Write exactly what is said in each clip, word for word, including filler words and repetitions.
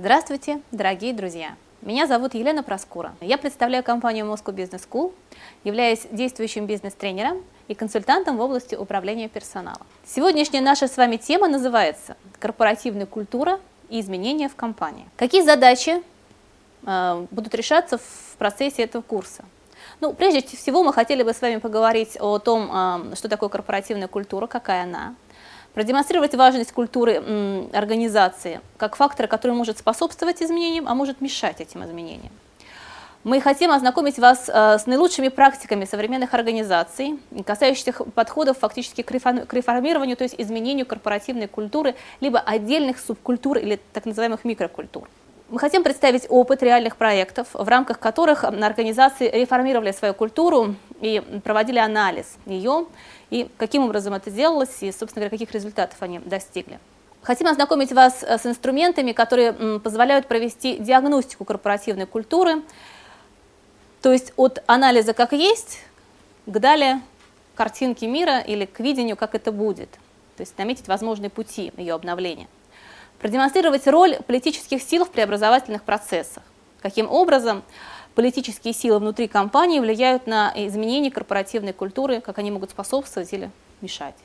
Здравствуйте, дорогие друзья! Меня зовут Елена Проскура. Я представляю компанию Moscow Business School, являюсь действующим бизнес-тренером и консультантом в области управления персоналом. Сегодняшняя наша с вами тема называется «Корпоративная культура и изменения в компании». Какие задачи э, будут решаться в процессе этого курса? Ну, прежде всего мы хотели бы с вами поговорить о том, э, что такое корпоративная культура, какая она, продемонстрировать важность культуры м, организации как фактора, который может способствовать изменениям, а может мешать этим изменениям. Мы хотим ознакомить вас э, с наилучшими практиками современных организаций, касающихся подходов фактически к, реформ, к реформированию, то есть изменению корпоративной культуры, либо отдельных субкультур или так называемых микрокультур. Мы хотим представить опыт реальных проектов, в рамках которых организации реформировали свою культуру и проводили анализ ее, и каким образом это делалось, и, собственно говоря, каких результатов они достигли. Хотим ознакомить вас с инструментами, которые позволяют провести диагностику корпоративной культуры, то есть от анализа как есть, к далее картинке мира или к видению, как это будет, то есть наметить возможные пути ее обновления. Продемонстрировать роль политических сил в преобразовательных процессах, каким образом политические силы внутри компании влияют на изменение корпоративной культуры, как они могут способствовать или мешать.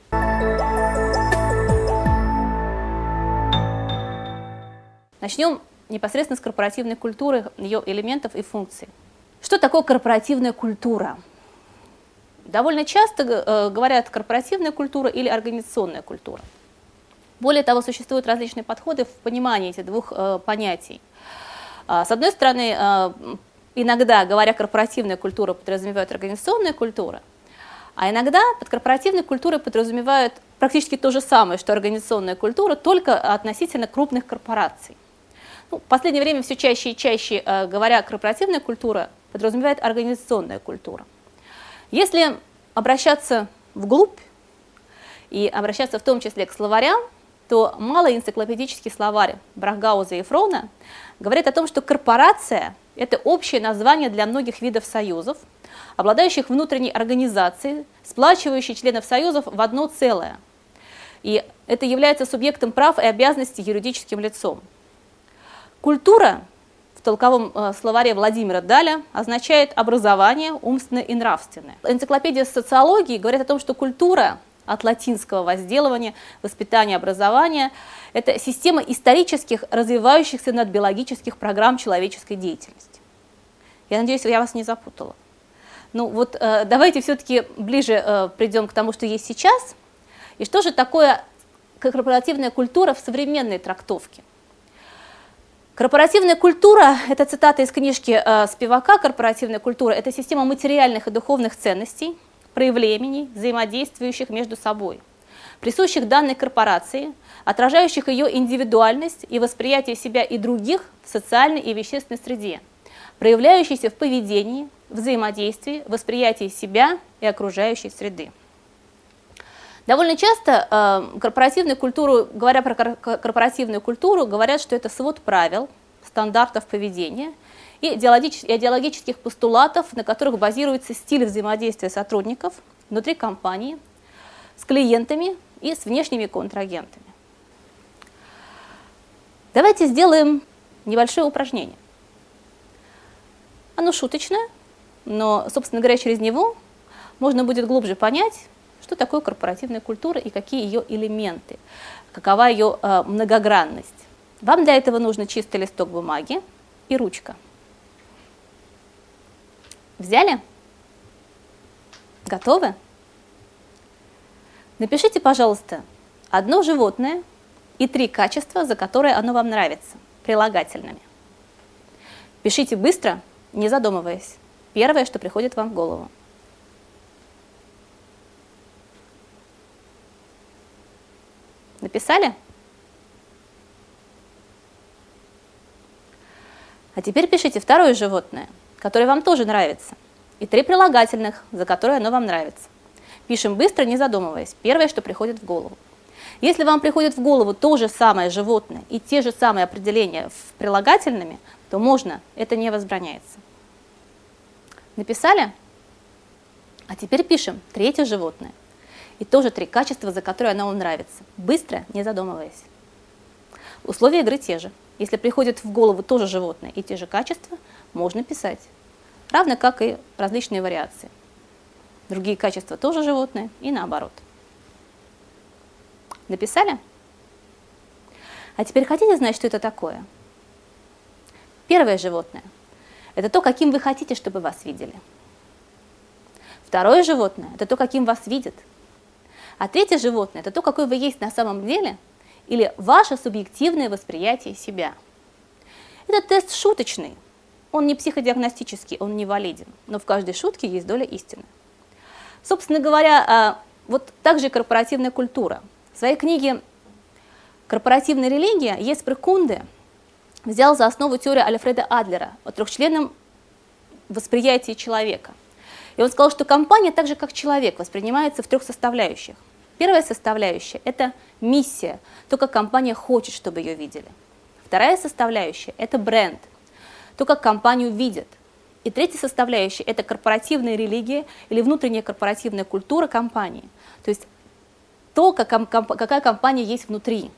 Начнем непосредственно с корпоративной культуры, ее элементов и функций. Что такое корпоративная культура? Довольно часто э, говорят корпоративная культура или организационная культура. Более того, существуют различные подходы в понимании этих двух э, понятий. А, с одной стороны, э, иногда, говоря корпоративная культура, подразумевают организационная культура, а иногда под корпоративной культурой подразумевают практически то же самое, что организационная культура, только относительно крупных корпораций. Ну, в последнее время все чаще и чаще, э, говоря корпоративная культура, подразумевает организационная культура. Если обращаться вглубь и обращаться в том числе к словарям, то малый энциклопедический словарь Брахгауза и Фрона говорит о том, что корпорация – это общее название для многих видов союзов, обладающих внутренней организацией, сплачивающей членов союзов в одно целое. И это является субъектом прав и обязанностей юридическим лицом. Культура в толковом э, словаре Владимира Даля означает образование умственное и нравственное. Энциклопедия социологии говорит о том, что культура от латинского возделывания, воспитания, образования – это система исторических, развивающихся надбиологических программ человеческой деятельности. Я надеюсь, я вас не запутала. Ну вот э, давайте все-таки ближе э, придем к тому, что есть сейчас. И что же такое корпоративная культура в современной трактовке? Корпоративная культура – это цитата из книжки э, Спивака «Корпоративная культура» – это система материальных и духовных ценностей, проявлений, взаимодействующих между собой, присущих данной корпорации, отражающих ее индивидуальность и восприятие себя и других в социальной и вещественной среде, проявляющейся в поведении, взаимодействии, восприятии себя и окружающей среды. Довольно часто э, корпоративную культуру, говоря про корпоративную культуру, говорят, что это свод правил, стандартов поведения и идеологических постулатов, на которых базируется стиль взаимодействия сотрудников внутри компании, с клиентами и с внешними контрагентами. Давайте сделаем небольшое упражнение. Оно шуточное, но, собственно говоря, через него можно будет глубже понять, что такое корпоративная культура и какие ее элементы, какова ее э, многогранность. Вам для этого нужно чистый листок бумаги и ручка. Взяли? Готовы? Напишите, пожалуйста, одно животное и три качества, за которые оно вам нравится, прилагательными. Пишите быстро, не задумываясь. Первое, что приходит вам в голову. Написали? А теперь пишите второе животное, которое вам тоже нравится, и три прилагательных, за которые оно вам нравится. Пишем быстро, не задумываясь. Первое, что приходит в голову. Если вам приходит в голову то же самое животное и те же самые определения в прилагательными, то можно, это не возбраняется. Написали? А теперь пишем третье животное. И тоже три качества, за которые оно вам нравится. Быстро, не задумываясь. Условия игры те же. если приходят в голову тоже животное и те же качества, можно писать. Равно как и различные вариации. Другие качества тоже животные и наоборот. Написали? А теперь хотите знать, что это такое? Первое животное – это то, каким вы хотите, чтобы вас видели. Второе животное – это то, каким вас видят. А третье животное – это то, какой вы есть на самом деле, или ваше субъективное восприятие себя. Этот тест шуточный, он не психодиагностический, он не валиден, но в каждой шутке есть доля истины. Собственно говоря, вот так же и корпоративная культура. В своей книге «Корпоративная религия» Еспер Кунде взял за основу теорию Альфреда Адлера о трехчленном восприятии человека. И он сказал, что компания, так же как человек, воспринимается в трех составляющих. Первая составляющая – это миссия, то, как компания хочет, чтобы ее видели. Вторая составляющая – это бренд, то, как компанию видят. И третья составляющая – это корпоративная религия или внутренняя корпоративная культура компании. То есть то, как, какая компания есть внутри,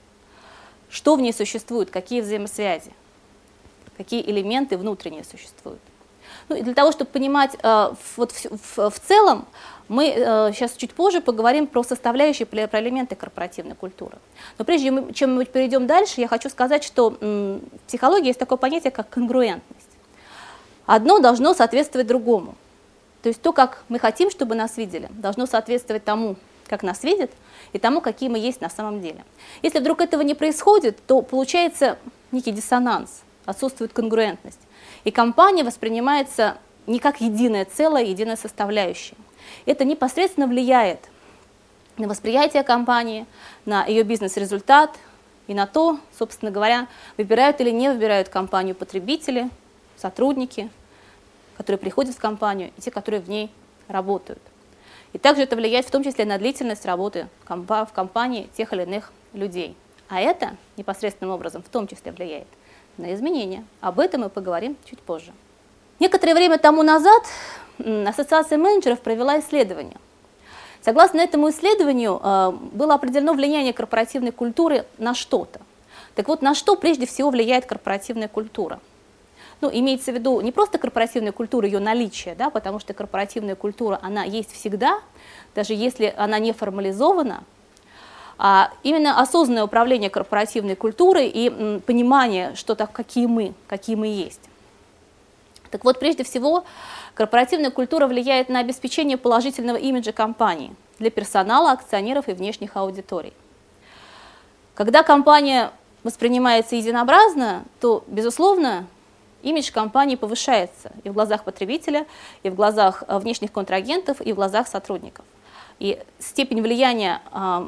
что в ней существует, какие взаимосвязи, какие элементы внутренние существуют. Ну, и для того, чтобы понимать э, вот в, в, в целом, мы э, сейчас чуть позже поговорим про составляющие, про элементы корпоративной культуры. Но прежде чем мы перейдем дальше, я хочу сказать, что м, в психологии есть такое понятие, как конгруентность. Одно должно соответствовать другому. То есть то, как мы хотим, чтобы нас видели, должно соответствовать тому, как нас видят, и тому, какие мы есть на самом деле. Если вдруг этого не происходит, то получается некий диссонанс, отсутствует конгруентность. И компания воспринимается не как единое целое, единая составляющая. Это непосредственно влияет на восприятие компании, на ее бизнес-результат и на то, собственно говоря, выбирают или не выбирают компанию потребители, сотрудники, которые приходят в компанию, и те, которые в ней работают. И также это влияет в том числе на длительность работы в компании тех или иных людей. А это непосредственным образом в том числе влияет на изменения. Об этом мы поговорим чуть позже. Некоторое время тому назад Ассоциация менеджеров провела исследование. Согласно этому исследованию было определено влияние корпоративной культуры на что-то. Так вот, на что прежде всего влияет корпоративная культура? Ну, имеется в виду не просто корпоративная культура, ее наличие, да, потому что корпоративная культура, она есть всегда, даже если она не формализована, а именно осознанное управление корпоративной культурой и м, понимание, что так, какие мы, какие мы есть. Так вот, прежде всего, корпоративная культура влияет на обеспечение положительного имиджа компании для персонала, акционеров и внешних аудиторий. Когда компания воспринимается единообразно, то, безусловно, имидж компании повышается и в глазах потребителя, и в глазах внешних контрагентов, и в глазах сотрудников. И степень влияния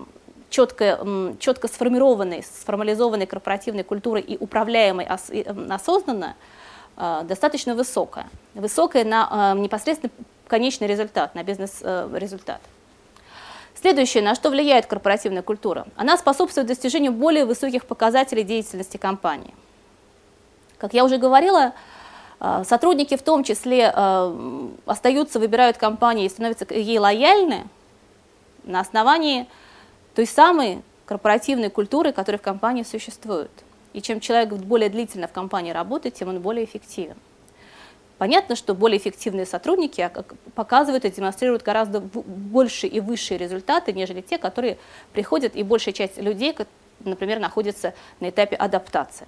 четко, четко сформированной, сформализованной корпоративной культуры и управляемой осознанно достаточно высокая. Высокая на непосредственно конечный результат, на бизнес-результат. Следующее, на что влияет корпоративная культура. Она способствует достижению более высоких показателей деятельности компании. Как я уже говорила, сотрудники в том числе остаются, выбирают компанию и становятся ей лояльны на основании той самой корпоративной культуры, которая в компании существует. И чем человек более длительно в компании работает, тем он более эффективен. Понятно, что более эффективные сотрудники показывают и демонстрируют гораздо больше и высшие результаты, нежели те, которые приходят, и большая часть людей, например, находится на этапе адаптации.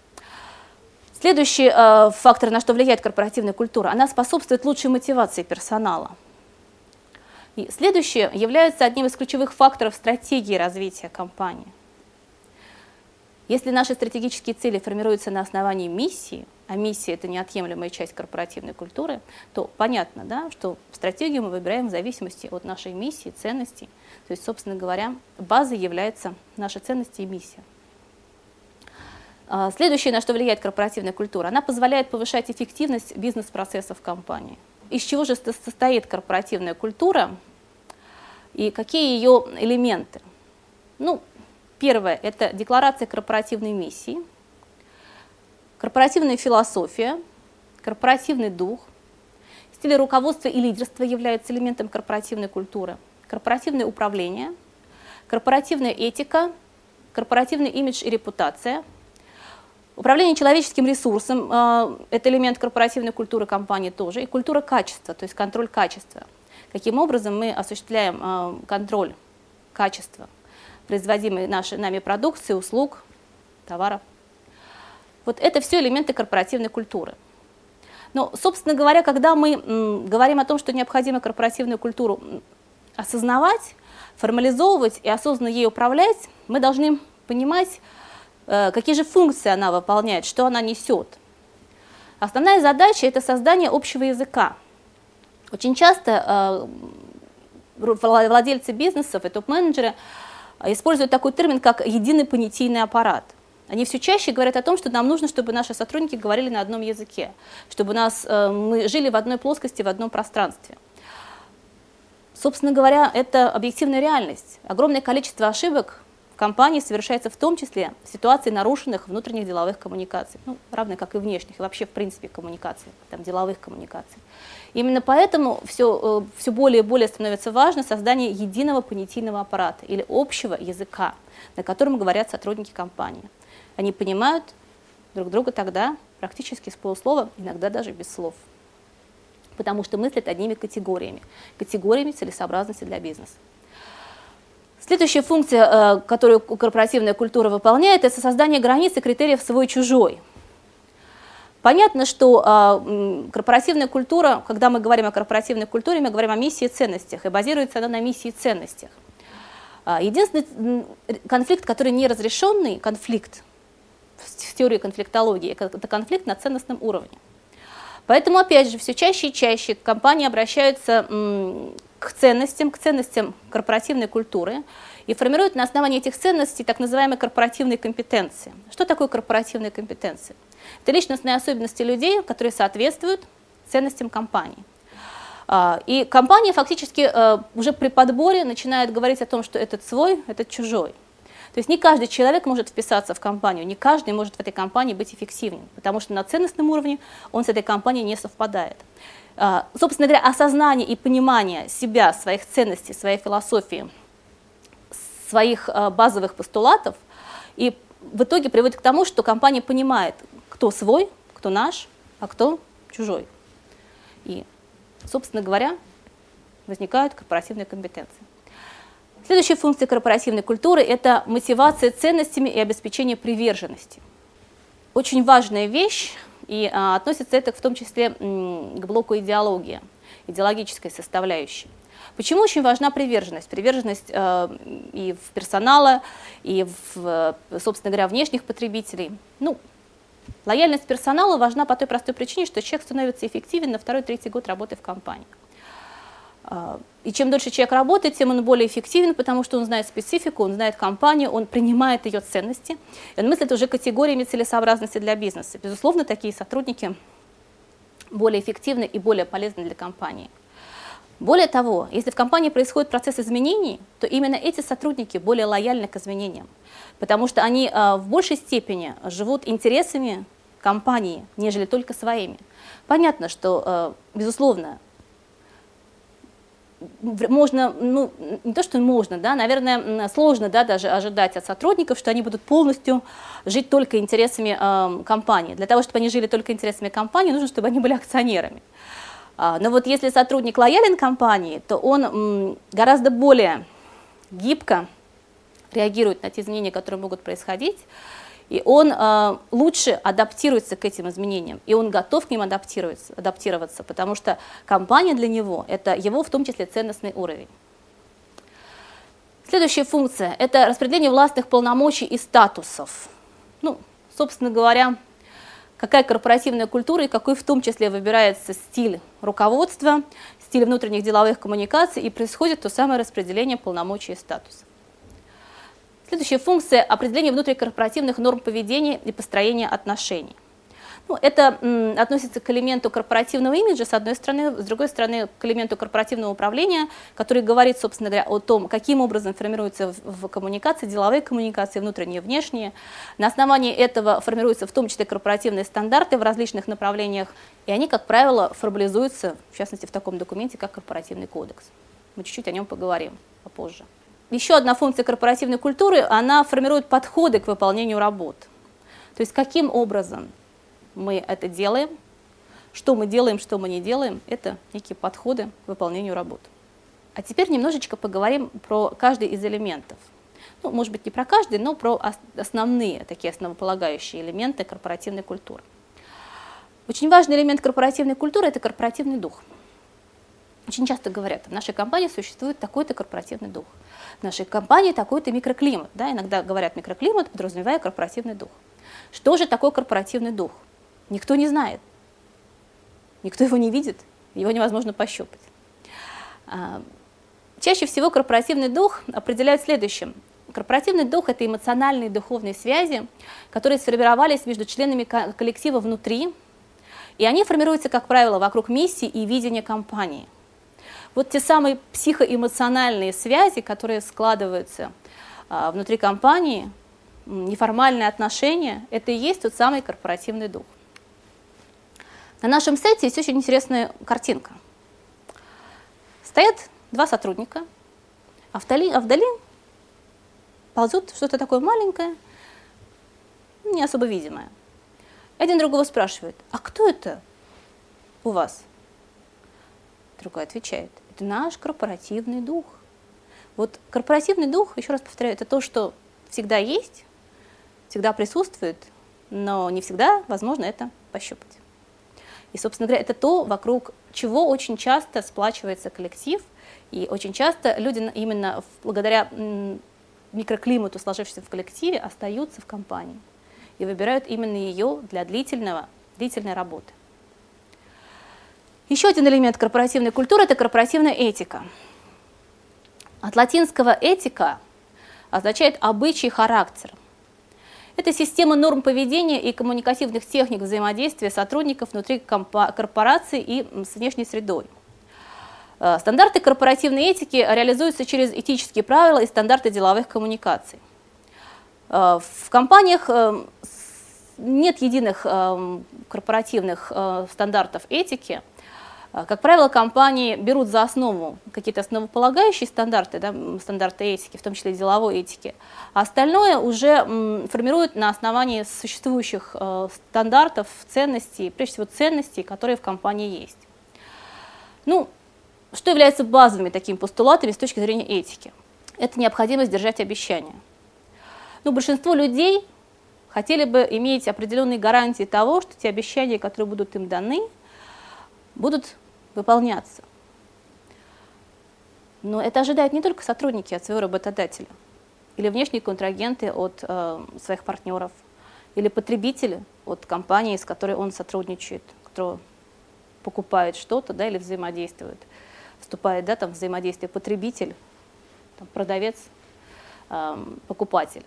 Следующий э, фактор, на что влияет корпоративная культура, она способствует лучшей мотивации персонала. И следующее является одним из ключевых факторов стратегии развития компании. Если наши стратегические цели формируются на основании миссии, а миссия – это неотъемлемая часть корпоративной культуры, то понятно, да, что стратегию мы выбираем в зависимости от нашей миссии, ценностей. То есть, собственно говоря, базой являются наши ценности и миссия. Следующее, на что влияет корпоративная культура, она позволяет повышать эффективность бизнес-процессов компании. Из чего же состоит корпоративная культура и какие ее элементы? Ну, первое – это декларация корпоративной миссии, корпоративная философия, корпоративный дух, стиль руководства и лидерства являются элементом корпоративной культуры, корпоративное управление, корпоративная этика, корпоративный имидж и репутация, Управление человеческим ресурсом э, – это элемент корпоративной культуры компании тоже, и культура качества, то есть контроль качества. Каким образом мы осуществляем э, контроль качества производимой нашей нами продукции, услуг, товаров. Вот это все элементы корпоративной культуры. Но, собственно говоря, когда мы м, говорим о том, что необходимо корпоративную культуру осознавать, формализовывать и осознанно ей управлять, мы должны понимать, какие же функции она выполняет, что она несет. Основная задача – это создание общего языка. Очень часто э, владельцы бизнесов и топ-менеджеры используют такой термин, как единый понятийный аппарат. Они все чаще говорят о том, что нам нужно, чтобы наши сотрудники говорили на одном языке, чтобы у нас, э, мы жили в одной плоскости, в одном пространстве. Собственно говоря, это объективная реальность. Огромное количество ошибок в компании совершается в том числе в ситуации нарушенных внутренних деловых коммуникаций, ну, равно как и внешних, и вообще в принципе коммуникаций, там, деловых коммуникаций. Именно поэтому все, все более и более становится важно создание единого понятийного аппарата или общего языка, на котором говорят сотрудники компании. Они понимают друг друга тогда практически с полуслова, иногда даже без слов, потому что мыслят одними категориями, категориями целесообразности для бизнеса. Следующая функция, которую корпоративная культура выполняет, это создание границ и критериев свой-чужой. Понятно, что корпоративная культура, когда мы говорим о корпоративной культуре, мы говорим о миссии и ценностях, и базируется она на миссии и ценностях. Единственный конфликт, который неразрешенный, конфликт в теории конфликтологии, это конфликт на ценностном уровне. Поэтому, опять же, все чаще и чаще компании обращаются к ценностям, к ценностям корпоративной культуры и формируют на основании этих ценностей так называемые корпоративные компетенции. Что такое корпоративные компетенции? Это личностные особенности людей, которые соответствуют ценностям компании. И компания фактически уже при подборе начинает говорить о том, что этот свой, этот чужой. То есть не каждый человек может вписаться в компанию, не каждый может в этой компании быть эффективным, потому что на ценностном уровне он с этой компанией не совпадает. Собственно говоря, осознание и понимание себя, своих ценностей, своей философии, своих базовых постулатов и в итоге приводит к тому, что компания понимает, кто свой, кто наш, а кто чужой. И, собственно говоря, возникают корпоративные компетенции. Следующая функция корпоративной культуры – это мотивация ценностями и обеспечение приверженности. Очень важная вещь, и а, относится это в том числе м, к блоку идеологии, идеологической составляющей. Почему очень важна приверженность? Приверженность э, и в персонала, и в, собственно говоря, внешних потребителей. Ну, лояльность персонала важна по той простой причине, что человек становится эффективен на второй-третий год работы в компании. И чем дольше человек работает, тем он более эффективен, потому что он знает специфику, он знает компанию, он принимает ее ценности, и он мыслит уже категориями целесообразности для бизнеса. Безусловно, такие сотрудники более эффективны и более полезны для компании. Более того, если в компании происходит процесс изменений, то именно эти сотрудники более лояльны к изменениям, потому что они в большей степени живут интересами компании, нежели только своими. Понятно, что, безусловно, можно, ну, не то, что можно, да, наверное, сложно, да, даже ожидать от сотрудников, что они будут полностью жить только интересами э, компании. Для того, чтобы они жили только интересами компании, нужно, чтобы они были акционерами. А, но вот если сотрудник лоялен компании, то он м, гораздо более гибко реагирует на те изменения, которые могут происходить, и он э, лучше адаптируется к этим изменениям, и он готов к ним адаптироваться, адаптироваться, потому что компания для него – это его, в том числе, ценностный уровень. Следующая функция – это распределение властных полномочий и статусов. Ну, собственно говоря, какая корпоративная культура и какой в том числе выбирается стиль руководства, стиль внутренних деловых коммуникаций, и происходит то самое распределение полномочий и статусов. Следующая функция – определение внутрикорпоративных норм поведения и построения отношений. Ну, это м, относится к элементу корпоративного имиджа, с одной стороны, с другой стороны, к элементу корпоративного управления, который говорит, собственно говоря, о том, каким образом формируются в, в коммуникации, деловые коммуникации, внутренние и внешние. На основании этого формируются в том числе корпоративные стандарты в различных направлениях, и они, как правило, формализуются, в частности, в таком документе, как корпоративный кодекс. Мы чуть-чуть о нем поговорим попозже. Еще одна функция корпоративной культуры – она формирует подходы к выполнению работ. То есть каким образом мы это делаем, что мы делаем, что мы не делаем, это некие подходы к выполнению работы. А теперь немножечко поговорим про каждый из элементов. Ну, может быть, не про каждый, но про основные, такие основополагающие элементы корпоративной культуры. Очень важный элемент корпоративной культуры – это корпоративный дух. Очень часто говорят, в нашей компании существует такой-то корпоративный дух, в нашей компании такой-то микроклимат. Да, иногда говорят микроклимат, подразумевая корпоративный дух. Что же такое корпоративный дух? Никто не знает, никто его не видит, его невозможно пощупать. Чаще всего корпоративный дух определяют следующим. Корпоративный дух – это эмоциональные и духовные связи, которые сформировались между членами коллектива внутри, и они формируются, как правило, вокруг миссии и видения компании. Вот те самые психоэмоциональные связи, которые складываются а, внутри компании, неформальные отношения, это и есть тот самый корпоративный дух. На нашем сайте есть очень интересная картинка. Стоят два сотрудника, а вдали, а вдали ползут что-то такое маленькое, не особо видимое. Один другого спрашивает: а кто это у вас? Другой отвечает: это наш корпоративный дух. Вот корпоративный дух, еще раз повторяю, это то, что всегда есть, всегда присутствует, но не всегда возможно это пощупать. И, собственно говоря, это то, вокруг чего очень часто сплачивается коллектив, и очень часто люди именно благодаря микроклимату, сложившемуся в коллективе, остаются в компании и выбирают именно ее для длительного, длительной работы. Еще один элемент корпоративной культуры – это корпоративная этика. От латинского «этика» означает «обычай, характер». Это система норм поведения и коммуникативных техник взаимодействия сотрудников внутри корпорации и с внешней средой. Стандарты корпоративной этики реализуются через этические правила и стандарты деловых коммуникаций. В компаниях нет единых корпоративных стандартов этики. Как правило, компании берут за основу какие-то основополагающие стандарты, да, стандарты этики, в том числе деловой этики, а остальное уже формируют на основании существующих стандартов, ценностей, прежде всего ценностей, которые в компании есть. Ну, что является базовыми такими постулатами с точки зрения этики? Это необходимость держать обещания. Ну, большинство людей хотели бы иметь определенные гарантии того, что те обещания, которые будут им даны, будут выполняться. Но это ожидают не только сотрудники от своего работодателя, или внешние контрагенты от э, своих партнеров, или потребители от компании, с которой он сотрудничает, которая покупает что-то, да, или взаимодействует. Вступает, да, там, в взаимодействие потребитель, там, продавец, э, покупатель.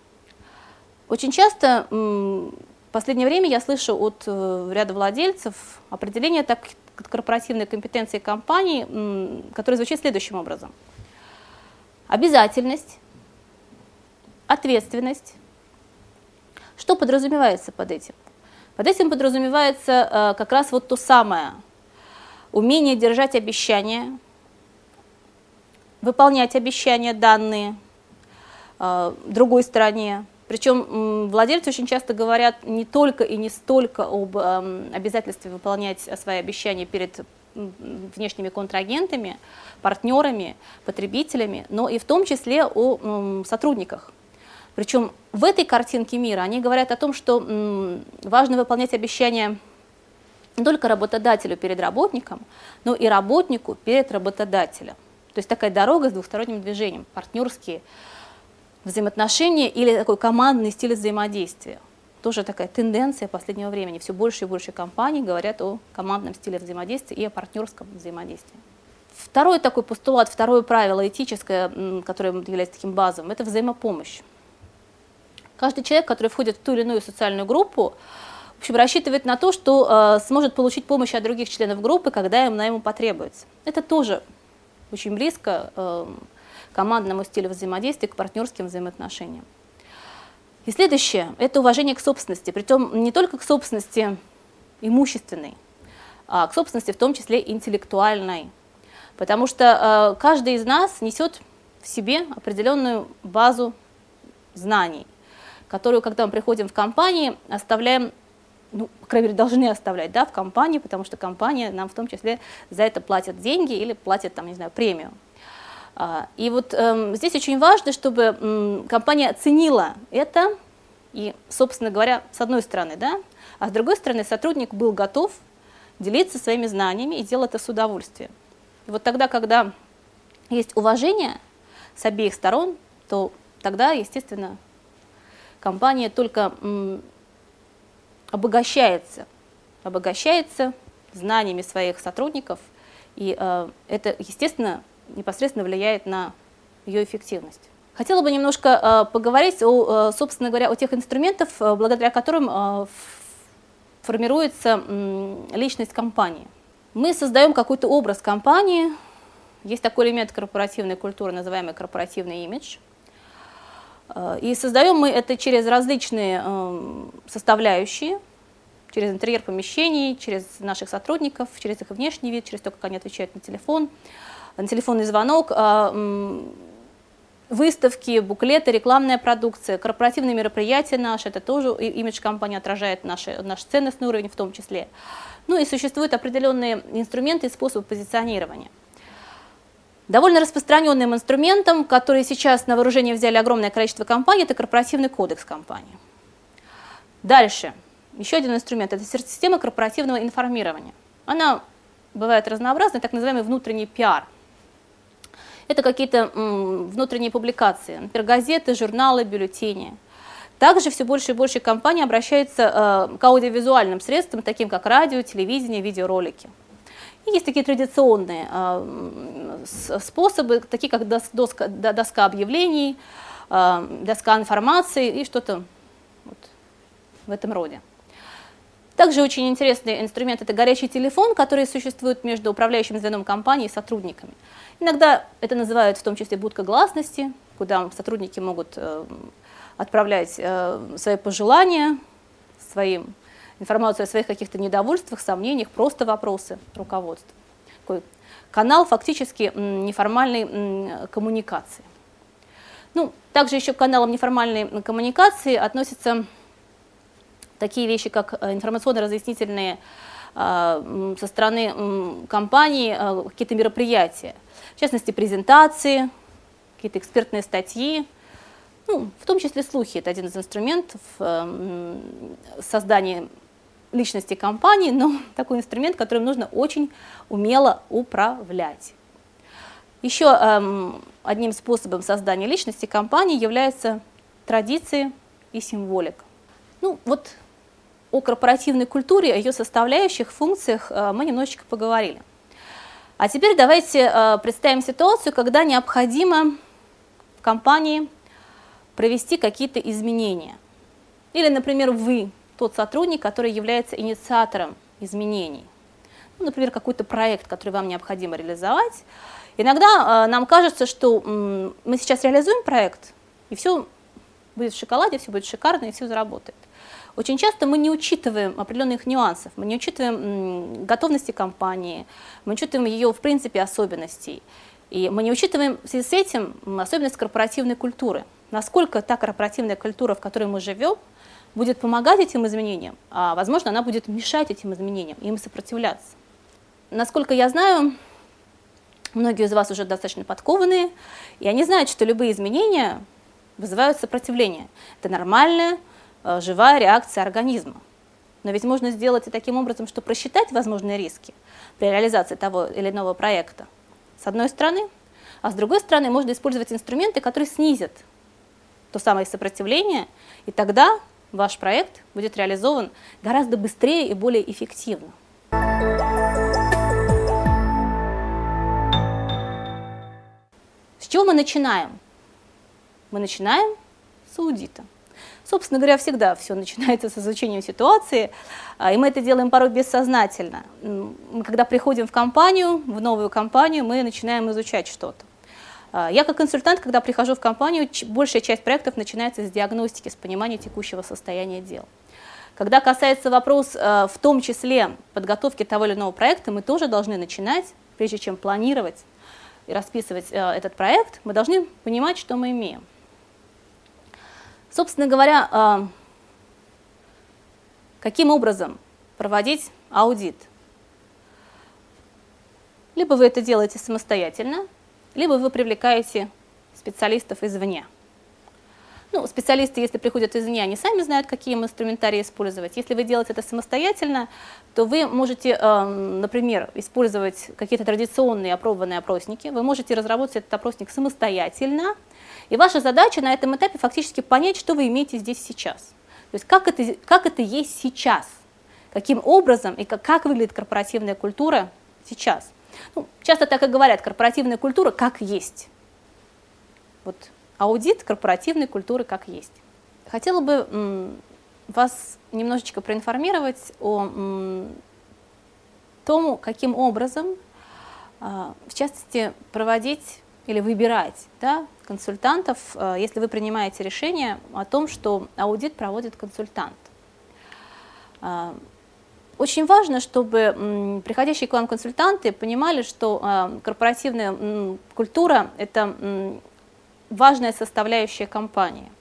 Очень часто в последнее время я слышу от э, ряда владельцев определение так, корпоративной компетенции компании, м, которое звучит следующим образом. Обязательность, ответственность. Что подразумевается под этим? Под этим подразумевается э, как раз вот то самое умение держать обещания, выполнять обещания, данные э, другой стороне. Причем владельцы очень часто говорят не только и не столько об э, обязательстве выполнять свои обещания перед внешними контрагентами, партнерами, потребителями, но и в том числе о э, сотрудниках. Причем в этой картинке мира они говорят о том, что э, важно выполнять обещания не только работодателю перед работником, но и работнику перед работодателем. То есть такая дорога с двухсторонним движением, партнерские взаимоотношения или такой командный стиль взаимодействия. Тоже такая тенденция последнего времени. Все больше и больше компаний говорят о командном стиле взаимодействия и о партнерском взаимодействии. Второй такой постулат, второе правило этическое, которое является таким базовым, это взаимопомощь. Каждый человек, который входит в ту или иную социальную группу, в общем, рассчитывает на то, что э, сможет получить помощь от других членов группы, когда им, на ему потребуется. Это тоже очень близко э, командному стилю взаимодействия, к партнерским взаимоотношениям. И следующее – это уважение к собственности, притом не только к собственности имущественной, а к собственности в том числе интеллектуальной. Потому что э, каждый из нас несет в себе определенную базу знаний. которую, когда мы приходим в компанию, оставляем, ну, по крайней мере, должны оставлять, да, в компании, потому что компания нам в том числе за это платит деньги или платит, там, не знаю, премию. И вот э, здесь очень важно, чтобы э, компания оценила это, и, собственно говоря, с одной стороны, да, а с другой стороны, сотрудник был готов делиться своими знаниями и делать это с удовольствием. И вот тогда, когда есть уважение с обеих сторон, то тогда, естественно, компания только м, обогащается, обогащается знаниями своих сотрудников, и э, это, естественно, непосредственно влияет на ее эффективность. Хотела бы немножко э, поговорить, о, э, собственно говоря, о тех инструментах, э, благодаря которым э, формируется э, личность компании. Мы создаем какой-то образ компании, есть такой элемент корпоративной культуры, называемый корпоративный имидж. Э, и создаем мы это через различные э, составляющие, через интерьер помещений, через наших сотрудников, через их внешний вид, через то, как они отвечают на телефон, на телефонный звонок, выставки, буклеты, рекламная продукция, корпоративные мероприятия наши, это тоже имидж компании отражает наши, наш ценностный уровень в том числе. Ну и существуют определенные инструменты и способы позиционирования. Довольно распространенным инструментом, который сейчас на вооружение взяли огромное количество компаний, это корпоративный кодекс компании. Дальше. Еще один инструмент – это система корпоративного информирования. Она бывает разнообразной, так называемый внутренний пиар. Это какие-то внутренние публикации, например, газеты, журналы, бюллетени. Также все больше и больше компаний обращаются э, к аудиовизуальным средствам, таким как радио, телевидение, видеоролики. И есть такие традиционные э, способы, такие как дос, доска, доска объявлений, э, доска информации и что-то вот в этом роде. Также очень интересный инструмент – это горячий телефон, который существует между управляющим звеном компании и сотрудниками. Иногда это называют в том числе будка гласности, куда сотрудники могут э, отправлять э, свои пожелания, своим, информацию о своих каких-то недовольствах, сомнениях, просто вопросы руководству. Такой канал фактически неформальной коммуникации. Ну, также еще к каналам неформальной коммуникации относятся такие вещи, как информационно-разъяснительные э, со стороны э, компании э, какие-то мероприятия, в частности, презентации, какие-то экспертные статьи, ну, в том числе слухи. Это один из инструментов э, создания личности компании, но такой инструмент, которым нужно очень умело управлять. Еще э, одним способом создания личности компании являются традиции и символика. Ну, вот о корпоративной культуре, о ее составляющих, функциях мы немножечко поговорили. А теперь давайте представим ситуацию, когда необходимо в компании провести какие-то изменения. Или, например, вы тот сотрудник, который является инициатором изменений. Ну, например, какой-то проект, который вам необходимо реализовать. Иногда нам кажется, что мы сейчас реализуем проект, и все будет в шоколаде, все будет шикарно, и все заработает. Очень часто мы не учитываем определенных нюансов, мы не учитываем готовности компании, мы не учитываем ее, в принципе, особенностей. И мы не учитываем в связи с этим особенность корпоративной культуры. Насколько та корпоративная культура, в которой мы живем, будет помогать этим изменениям, а, возможно, она будет мешать этим изменениям, им сопротивляться. Насколько я знаю, многие из вас уже достаточно подкованные, и они знают, что любые изменения вызывают сопротивление. Это нормальная, живая реакция организма. Но ведь можно сделать и таким образом, что просчитать возможные риски при реализации того или иного проекта, с одной стороны, а с другой стороны можно использовать инструменты, которые снизят то самое сопротивление, и тогда ваш проект будет реализован гораздо быстрее и более эффективно. С чего мы начинаем? Мы начинаем с аудита. Собственно говоря, всегда все начинается с изучения ситуации, и мы это делаем порой бессознательно. Мы, когда приходим в компанию, в новую компанию, мы начинаем изучать что-то. Я как консультант, когда прихожу в компанию, большая часть проектов начинается с диагностики, с понимания текущего состояния дел. Когда касается вопроса, в том числе подготовки того или иного проекта, мы тоже должны начинать, прежде чем планировать и расписывать этот проект, мы должны понимать, что мы имеем. Собственно говоря, каким образом проводить аудит? Либо вы это делаете самостоятельно, либо вы привлекаете специалистов извне. Ну, специалисты, если приходят извне, они сами знают, какие им инструментарии использовать. Если вы делаете это самостоятельно, то вы можете, например, использовать какие-то традиционные опробованные опросники, вы можете разработать этот опросник самостоятельно, и ваша задача на этом этапе фактически понять, что вы имеете здесь сейчас. То есть как это, как это есть сейчас, каким образом и как, как выглядит корпоративная культура сейчас. Ну, часто так и говорят, корпоративная культура как есть. Вот аудит корпоративной культуры как есть. Хотела бы м, вас немножечко проинформировать о м, том, каким образом, а, в частности, проводить или выбирать, да, консультантов, а, если вы принимаете решение о том, что аудит проводит консультант. А, Очень важно, чтобы м, приходящие к вам консультанты понимали, что э, корпоративная м, культура – это м, важная составляющая компании.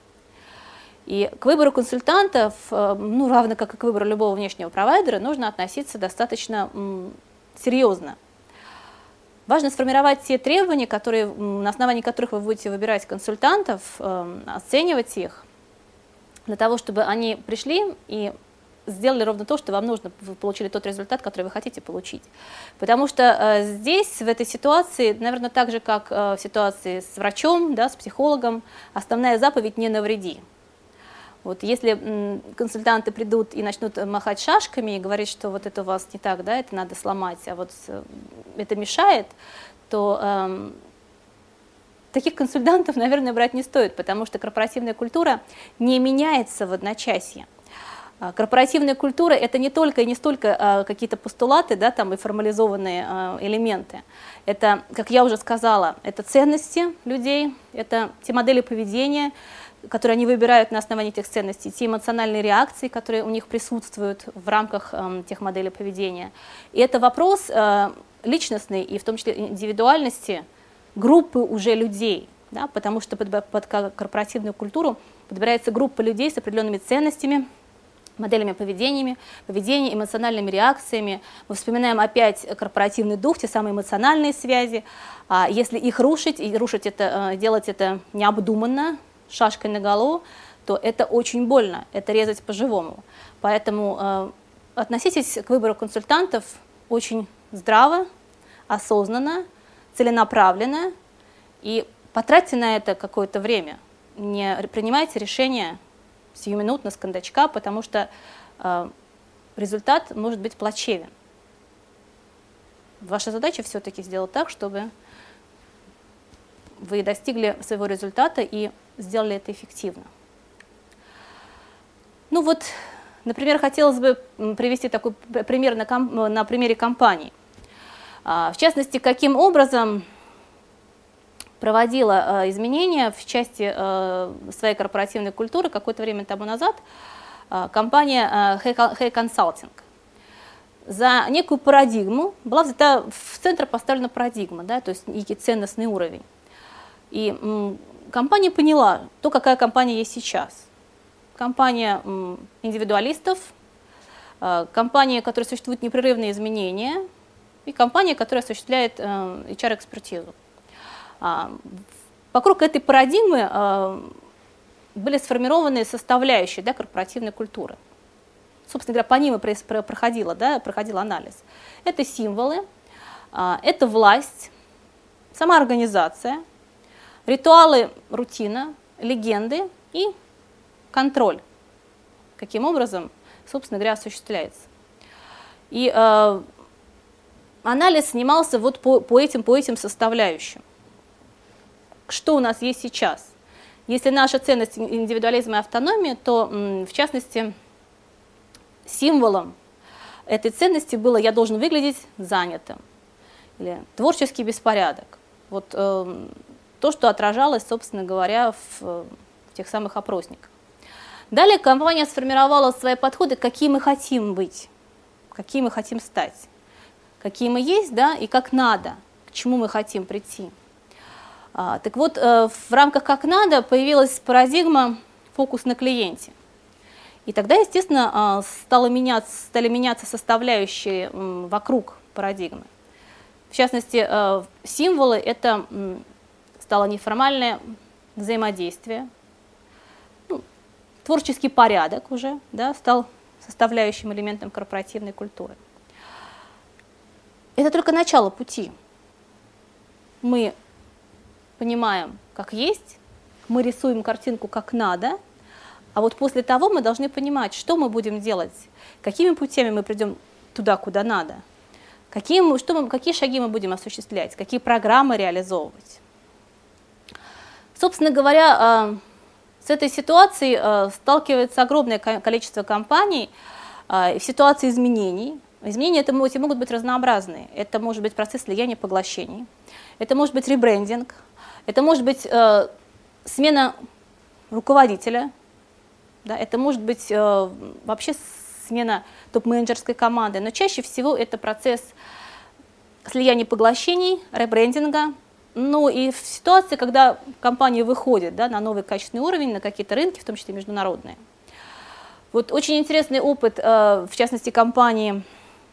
И к выбору консультантов, э, ну, равно как и к выбору любого внешнего провайдера, нужно относиться достаточно м, серьезно. Важно сформировать те требования, которые, м, на основании которых вы будете выбирать консультантов, э, оценивать их, для того, чтобы они пришли и сделали ровно то, что вам нужно, вы получили тот результат, который вы хотите получить. Потому что э, здесь, в этой ситуации, наверное, так же, как э, в ситуации с врачом, да, с психологом, основная заповедь «не навреди». Вот если м, консультанты придут и начнут махать шашками и говорить, что вот это у вас не так, да, это надо сломать, а вот э, это мешает, то э, таких консультантов, наверное, брать не стоит, потому что корпоративная культура не меняется в одночасье. Корпоративная культура – это не только и не столько а, какие-то постулаты, да, там, и формализованные а, элементы. Это, как я уже сказала, это ценности людей, это те модели поведения, которые они выбирают на основании этих ценностей, те эмоциональные реакции, которые у них присутствуют в рамках а, тех моделей поведения. И это вопрос а, личностной и в том числе индивидуальности группы уже людей, да, потому что под, под корпоративную культуру подбирается группа людей с определенными ценностями, моделями поведениями, поведения, эмоциональными реакциями. Мы вспоминаем опять корпоративный дух, те самые эмоциональные связи. А если их рушить, и рушить это, делать это необдуманно, шашкой наголо, то это очень больно, это резать по-живому. Поэтому э, относитесь к выбору консультантов очень здраво, осознанно, целенаправленно и потратьте на это какое-то время. Не принимайте решения сиюминутно, с кондачка, потому что э, результат может быть плачевен. Ваша задача все-таки сделать так, чтобы вы достигли своего результата и сделали это эффективно. Ну вот, например, хотелось бы привести такой пример на, на примере компании. В частности, каким образом проводила э, изменения в части э, своей корпоративной культуры какое-то время тому назад э, компания э, Hey Consulting. За некую парадигму была взята, в центр поставлена парадигма, да, то есть некий ценностный уровень. И м, компания поняла то, какая компания есть сейчас. Компания м, индивидуалистов, э, компания, которая существует непрерывные изменения, и компания, которая осуществляет э, эйч ар-экспертизу. Вокруг этой парадигмы э, были сформированы составляющие, да, корпоративной культуры. Собственно говоря, по ним и проходила, да, проходил анализ. Это символы, э, это власть, сама организация, ритуалы, рутина, легенды и контроль. Каким образом, собственно говоря, осуществляется. И э, анализ снимался вот по, по, этим, по этим составляющим. Что у нас есть сейчас? Если наша ценность индивидуализма и автономии, то, в частности, символом этой ценности было «я должен выглядеть занятым» или «творческий беспорядок». Вот э, то, что отражалось, собственно говоря, в, в тех самых опросниках. Далее компания сформировала свои подходы, какие мы хотим быть, какие мы хотим стать, какие мы есть, да, и как надо, к чему мы хотим прийти. А, так вот, э, в рамках «как надо» появилась парадигма фокус на клиенте. И тогда, естественно, стало меняться, стали меняться составляющие вокруг парадигмы. В частности, символы – это стало неформальное взаимодействие, ну, творческий порядок уже, да, стал составляющим элементом корпоративной культуры. Это только начало пути. Мы понимаем, как есть, мы рисуем картинку как надо, а вот после того мы должны понимать, что мы будем делать, какими путями мы придем туда, куда надо, какие, мы, что мы, какие шаги мы будем осуществлять, какие программы реализовывать. Собственно говоря, с этой ситуацией сталкивается огромное количество компаний в ситуации изменений. Изменения это могут быть разнообразные. Это может быть процесс слияния поглощений, это может быть ребрендинг, это может быть смена руководителя, да, это может быть вообще смена топ-менеджерской команды, но чаще всего это процесс слияния поглощений, ребрендинга. Ну и в ситуации, когда компания выходит, да, на новый качественный уровень, на какие-то рынки, в том числе международные. Вот очень интересный опыт, э, в частности, компании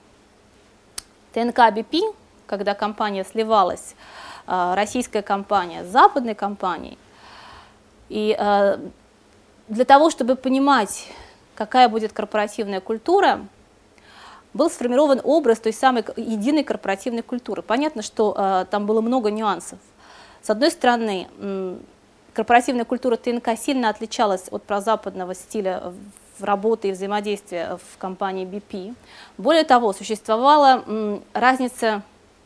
ТНК би пи, когда компания сливалась, э, российская компания с западной компанией. И э, для того, чтобы понимать, какая будет корпоративная культура, был сформирован образ той самой единой корпоративной культуры. Понятно, что э, там было много нюансов. С одной стороны, э, корпоративная культура ТНК сильно отличалась от прозападного стиля в работе и взаимодействия в компании би пи. Более того, существовала э, разница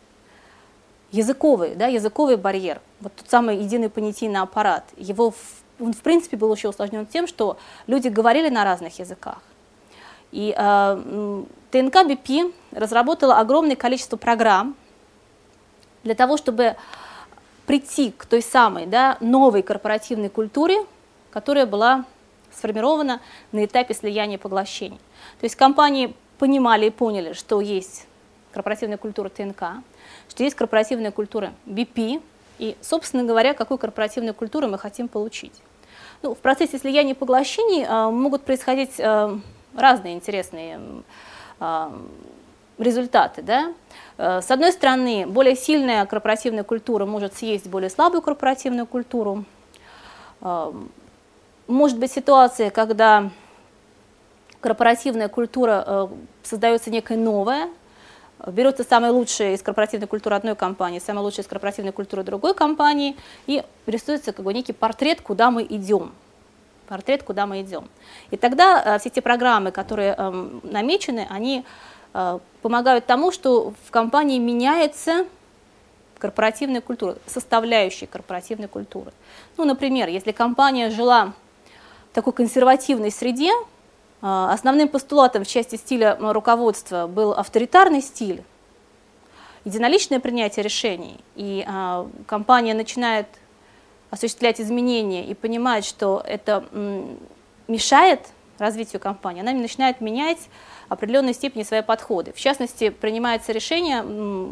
языковой, да, языковый барьер, вот тот самый единый понятийный аппарат. Его, он, в принципе, был еще усложнен тем, что люди говорили на разных языках. И э, ТНК би пи разработала огромное количество программ для того, чтобы прийти к той самой, да, новой корпоративной культуре, которая была сформирована на этапе слияния поглощений. То есть компании понимали и поняли, что есть корпоративная культура ТНК, что есть корпоративная культура би пи, и, собственно говоря, какую корпоративную культуру мы хотим получить. Ну, в процессе слияния поглощений э, могут происходить э, разные интересные э, результаты. Да? Э, с одной стороны, более сильная корпоративная культура может съесть более слабую корпоративную культуру. Э, может быть ситуация, когда корпоративная культура э, создается некая новая, берется самое лучшее из корпоративной культуры одной компании, самое лучшее из корпоративной культуры другой компании, и рисуется как бы некий портрет, куда мы идем. Портрет, куда мы идем. И тогда э, все те программы, которые э, намечены, они э, помогают тому, что в компании меняется корпоративная культура, составляющая корпоративной культуры. Ну, например, если компания жила в такой консервативной среде, э, основным постулатом в части стиля руководства был авторитарный стиль, единоличное принятие решений, и э, компания начинает осуществлять изменения и понимает, что это мешает развитию компании, она начинает менять в определенной степени свои подходы. В частности, принимается решение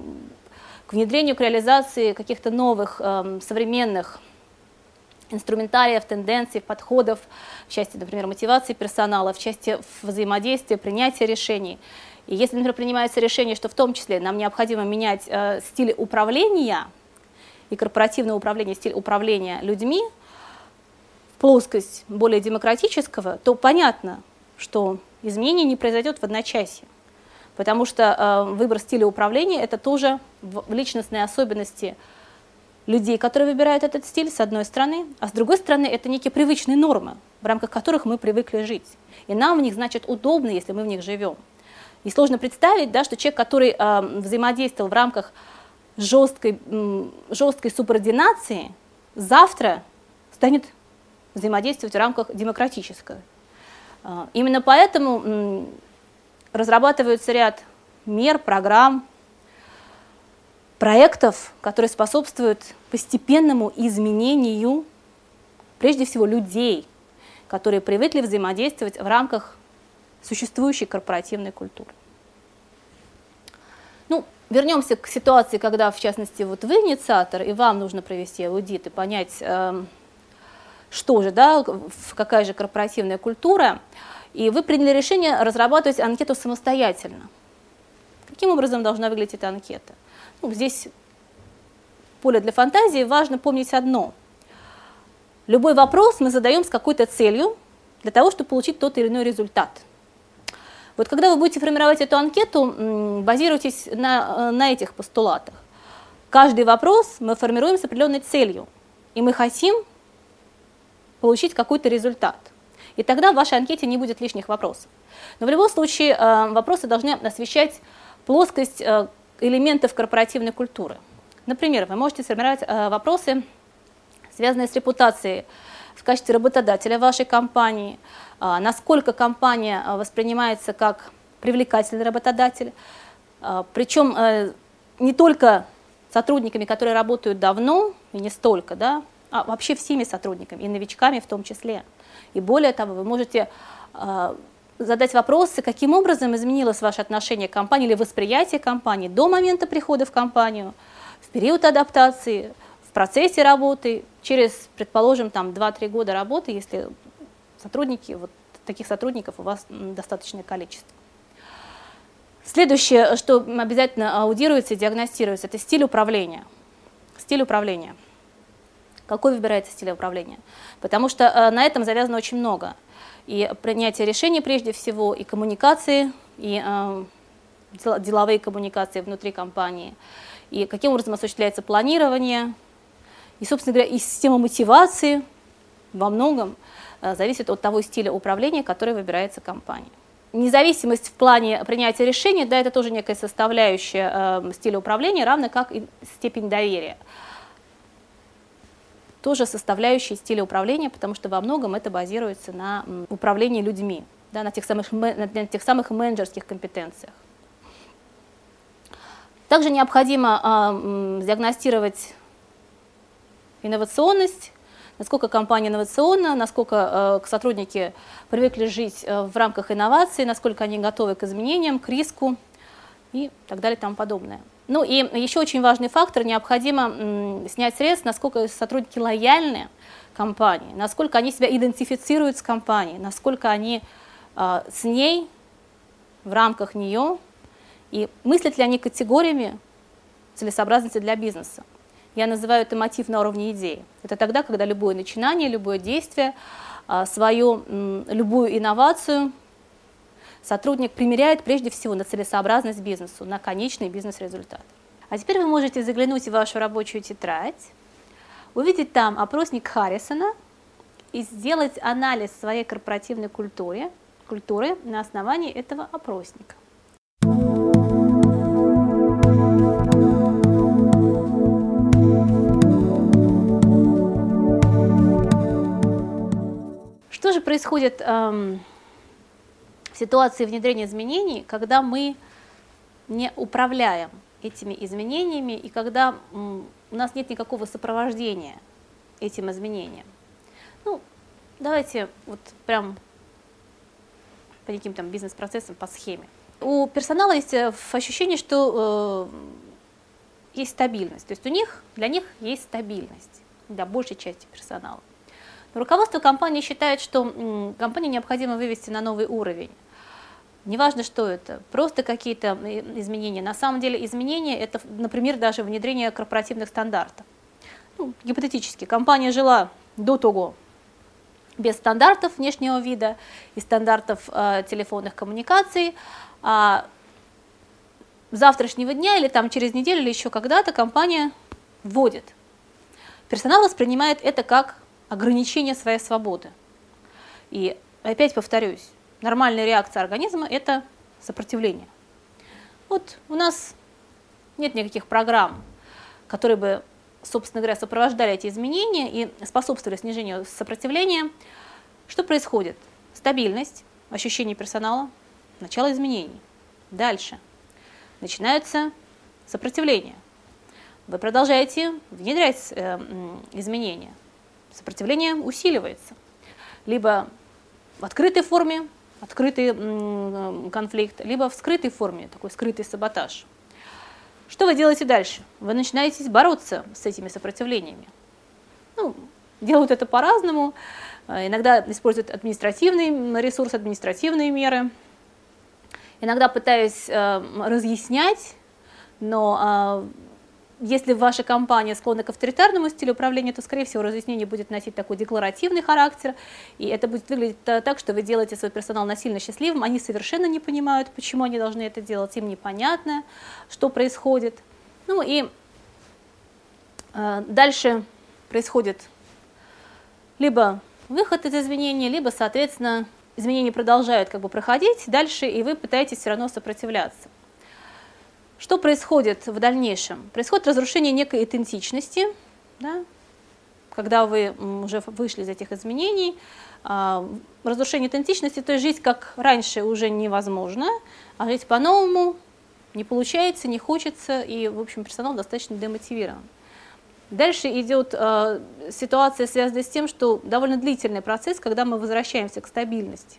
к внедрению, к реализации каких-то новых современных инструментариев, тенденций, подходов в части, например, мотивации персонала, в части взаимодействия, принятия решений. И если, например, принимается решение, что в том числе нам необходимо менять э, стиль управления, и корпоративное управление, стиль управления людьми в плоскость более демократического, то понятно, что изменение не произойдет в одночасье, потому что э, выбор стиля управления – это тоже в личностные особенности людей, которые выбирают этот стиль, с одной стороны, а с другой стороны, это некие привычные нормы, в рамках которых мы привыкли жить. И нам в них, значит, удобно, если мы в них живем. И сложно представить, да, что человек, который э, взаимодействовал в рамках жесткой, жесткой субординации, завтра станет взаимодействовать в рамках демократического. Именно поэтому разрабатывается ряд мер, программ, проектов, которые способствуют постепенному изменению, прежде всего, людей, которые привыкли взаимодействовать в рамках существующей корпоративной культуры. Ну, вернемся к ситуации, когда, в частности, вот вы инициатор, и вам нужно провести аудит и понять, э, что же, да, какая же корпоративная культура, и вы приняли решение разрабатывать анкету самостоятельно. Каким образом должна выглядеть эта анкета? Ну, здесь поле для фантазии, важно помнить одно. Любой вопрос мы задаем с какой-то целью для того, чтобы получить тот или иной результат. Вот когда вы будете формировать эту анкету, базируйтесь на, на этих постулатах. Каждый вопрос мы формируем с определенной целью, и мы хотим получить какой-то результат. И тогда в вашей анкете не будет лишних вопросов. Но в любом случае вопросы должны освещать плоскость элементов корпоративной культуры. Например, вы можете сформировать вопросы, связанные с репутацией в качестве работодателя вашей компании, насколько компания воспринимается как привлекательный работодатель, причем не только сотрудниками, которые работают давно, и не столько, да, а вообще всеми сотрудниками, и новичками в том числе. И более того, вы можете задать вопросы, каким образом изменилось ваше отношение к компании или восприятие компании до момента прихода в компанию, в период адаптации, в процессе работы, через, предположим, там два-три года работы, если сотрудники, вот таких сотрудников у вас достаточное количество. Следующее, что обязательно аудируется и диагностируется, это стиль управления. Стиль управления. Какой выбирается стиль управления? Потому что на этом завязано очень много. И принятие решений прежде всего, и коммуникации, и э, деловые коммуникации внутри компании, и каким образом осуществляется планирование, и, собственно говоря, и система мотивации во многом э, зависит от того стиля управления, который выбирается компанией. Независимость в плане принятия решений, да, это тоже некая составляющая э, стиля управления, равно как и степень доверия. Тоже составляющие стиля управления, потому что во многом это базируется на управлении людьми, да, на, тех самых, на тех самых менеджерских компетенциях. Также необходимо э, диагностировать инновационность, насколько компания инновационна, насколько э, сотрудники привыкли жить э, в рамках инноваций, насколько они готовы к изменениям, к риску и так далее и тому подобное. Ну и еще очень важный фактор, необходимо м, снять срез, насколько сотрудники лояльны компании, насколько они себя идентифицируют с компанией, насколько они э, с ней, в рамках нее, и мыслят ли они категориями целесообразности для бизнеса. Я называю это мотив на уровне идеи. Это тогда, когда любое начинание, любое действие, э, свою, м, любую инновацию сотрудник примеряет прежде всего на целесообразность бизнесу, на конечный бизнес-результат. А теперь вы можете заглянуть в вашу рабочую тетрадь, увидеть там опросник Харрисона и сделать анализ своей корпоративной культуры, культуры на основании этого опросника. Что же происходит эм, в ситуации внедрения изменений, когда мы не управляем этими изменениями и когда м, у нас нет никакого сопровождения этим изменениям? Ну, давайте вот прям по каким там бизнес-процессам, по схеме. У персонала есть ощущение, что э, есть стабильность, то есть у них, для них есть стабильность, для большей части персонала. Но руководство компании считает, что м, компанию необходимо вывести на новый уровень. Неважно, что это, просто какие-то изменения. На самом деле изменения – это, например, даже внедрение корпоративных стандартов. Ну, гипотетически, компания жила до того без стандартов внешнего вида и стандартов э, телефонных коммуникаций, а с завтрашнего дня или там, через неделю или еще когда-то компания вводит. Персонал воспринимает это как ограничение своей свободы. И опять повторюсь, нормальная реакция организма – это сопротивление. Вот у нас нет никаких программ, которые бы, собственно говоря, сопровождали эти изменения и способствовали снижению сопротивления. Что происходит? Стабильность, ощущение персонала, начало изменений. Дальше начинаются сопротивления. Вы продолжаете внедрять э, изменения. Сопротивление усиливается. Либо в открытой форме, открытый конфликт, либо в скрытой форме, такой скрытый саботаж. Что вы делаете дальше? Вы начинаете бороться с этими сопротивлениями. Ну, делают это по-разному. Иногда используют административный ресурс, административные меры. Иногда пытаюсь э, разъяснять, но э, если ваша компания склонна к авторитарному стилю управления, то, скорее всего, разъяснение будет носить такой декларативный характер, и это будет выглядеть так, что вы делаете свой персонал насильно счастливым, они совершенно не понимают, почему они должны это делать, им непонятно, что происходит. Ну и э, дальше происходит либо выход из изменений, либо, соответственно, изменения продолжают как бы проходить дальше, и вы пытаетесь все равно сопротивляться. Что происходит в дальнейшем? Происходит разрушение некой идентичности, да? Когда вы уже вышли из этих изменений, разрушение идентичности, то есть жить как раньше уже невозможно, а жить по-новому не получается, не хочется, и, в общем, персонал достаточно демотивирован. Дальше идет э, ситуация, связанная с тем, что довольно длительный процесс, когда мы возвращаемся к стабильности.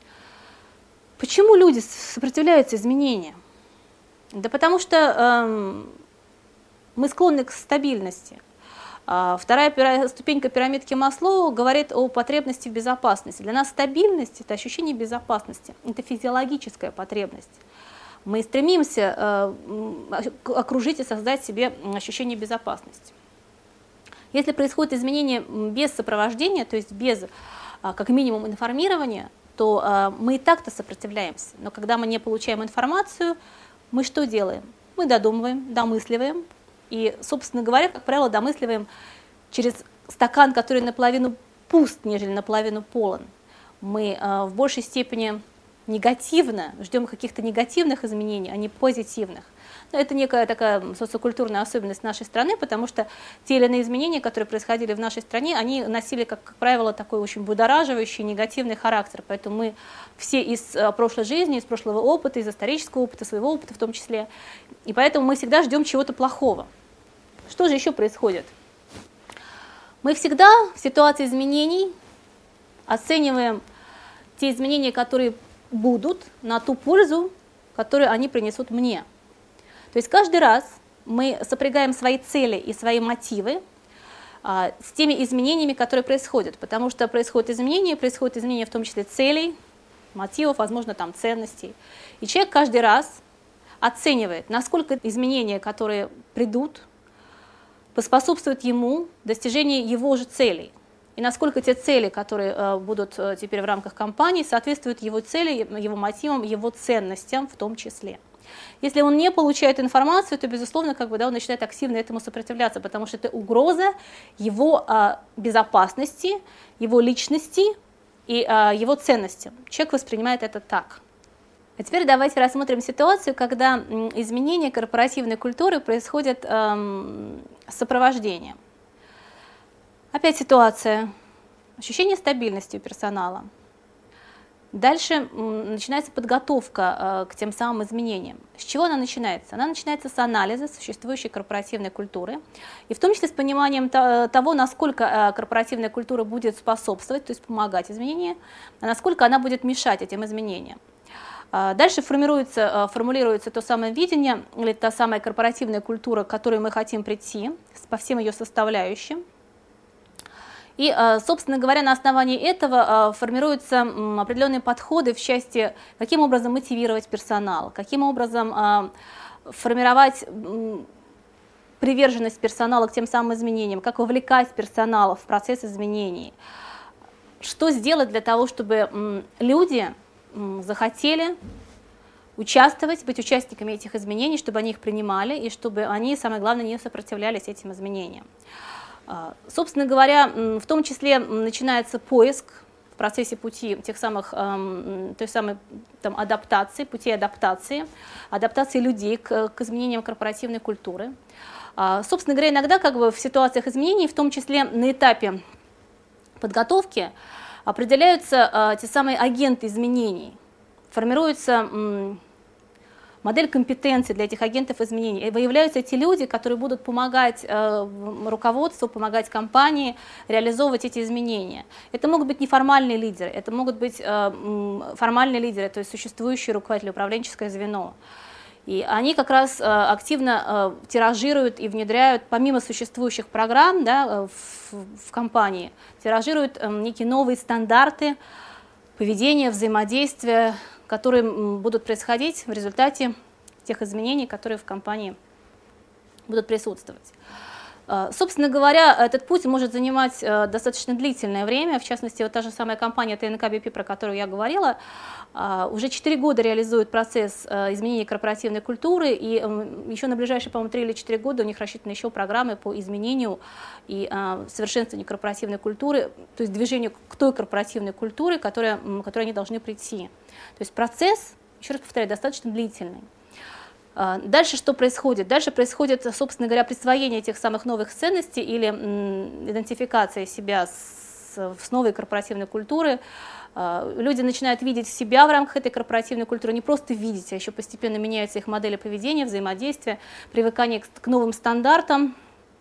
Почему люди сопротивляются изменениям? Да потому что э, мы склонны к стабильности. А вторая пира, ступенька пирамидки Маслоу говорит о потребности в безопасности. Для нас стабильность – это ощущение безопасности, это физиологическая потребность. Мы стремимся э, окружить и создать себе ощущение безопасности. Если происходит изменение без сопровождения, то есть без, как минимум, информирования, то мы и так-то сопротивляемся. Но когда мы не получаем информацию, мы что делаем? Мы додумываем, домысливаем. И, собственно говоря, как правило, домысливаем через стакан, который наполовину пуст, нежели наполовину полон. Мы в большей степени негативно ждем каких-то негативных изменений, а не позитивных. Это некая такая социокультурная особенность нашей страны, потому что те или иные изменения, которые происходили в нашей стране, они носили, как, как правило, такой очень будораживающий, негативный характер. Поэтому мы все из прошлой жизни, из прошлого опыта, из исторического опыта, своего опыта в том числе, и поэтому мы всегда ждем чего-то плохого. Что же еще происходит? Мы всегда в ситуации изменений оцениваем те изменения, которые будут, на ту пользу, которую они принесут мне. То есть каждый раз мы сопрягаем свои цели и свои мотивы а, с теми изменениями, которые происходят, потому что происходят изменения, происходят изменения в том числе целей, мотивов, возможно, там ценностей. И человек каждый раз оценивает, насколько изменения, которые придут, поспособствуют ему достижению его же целей. И насколько те цели, которые э, будут э, теперь в рамках компании, соответствуют его цели, его мотивам, его ценностям в том числе. Если он не получает информацию, то, безусловно, как бы, да, он начинает активно этому сопротивляться, потому что это угроза его а, безопасности, его личности и а, его ценностям. Человек воспринимает это так. А теперь давайте рассмотрим ситуацию, когда изменения корпоративной культуры происходят эм, с сопровождением. Опять ситуация. Ощущение стабильности у персонала. Дальше начинается подготовка к тем самым изменениям. С чего она начинается? Она начинается с анализа существующей корпоративной культуры, и в том числе с пониманием того, насколько корпоративная культура будет способствовать, то есть помогать изменениям, а насколько она будет мешать этим изменениям. Дальше формируется, формулируется то самое видение, или та самая корпоративная культура, к которой мы хотим прийти, по всем ее составляющим. И, собственно говоря, на основании этого формируются определенные подходы в части, каким образом мотивировать персонал, каким образом формировать приверженность персонала к тем самым изменениям, как вовлекать персонал в процесс изменений, что сделать для того, чтобы люди захотели участвовать, быть участниками этих изменений, чтобы они их принимали и чтобы они, самое главное, не сопротивлялись этим изменениям. Собственно говоря, в том числе начинается поиск в процессе пути тех самых, той самой там, адаптации, путей адаптации, адаптации людей к, к изменениям корпоративной культуры. Собственно говоря, иногда как бы в ситуациях изменений, в том числе на этапе подготовки, определяются те самые агенты изменений, формируется модель компетенций для этих агентов изменений. И выявляются эти люди, которые будут помогать э, руководству, помогать компании реализовывать эти изменения. Это могут быть неформальные лидеры, это могут быть э, формальные лидеры, то есть существующие руководители, управленческое звено. И они как раз активно тиражируют и внедряют, помимо существующих программ, да, в, в компании, тиражируют некие новые стандарты поведения, взаимодействия, которые будут происходить в результате тех изменений, которые в компании будут присутствовать. Собственно говоря, этот путь может занимать достаточно длительное время. В частности, вот та же самая компания тэ эн ка би пи, про которую я говорила, уже четыре года реализует процесс изменения корпоративной культуры, и еще на ближайшие, по-моему, три или четыре года у них рассчитаны еще программы по изменению и совершенствованию корпоративной культуры, то есть движению к той корпоративной культуре, к которой, к которой они должны прийти. То есть процесс, еще раз повторяю, достаточно длительный. Дальше что происходит? Дальше происходит, собственно говоря, присвоение этих самых новых ценностей или идентификация себя с, с новой корпоративной культуры. Люди начинают видеть себя в рамках этой корпоративной культуры, не просто видеть, а еще постепенно меняются их модели поведения, взаимодействия, привыкание к, к новым стандартам,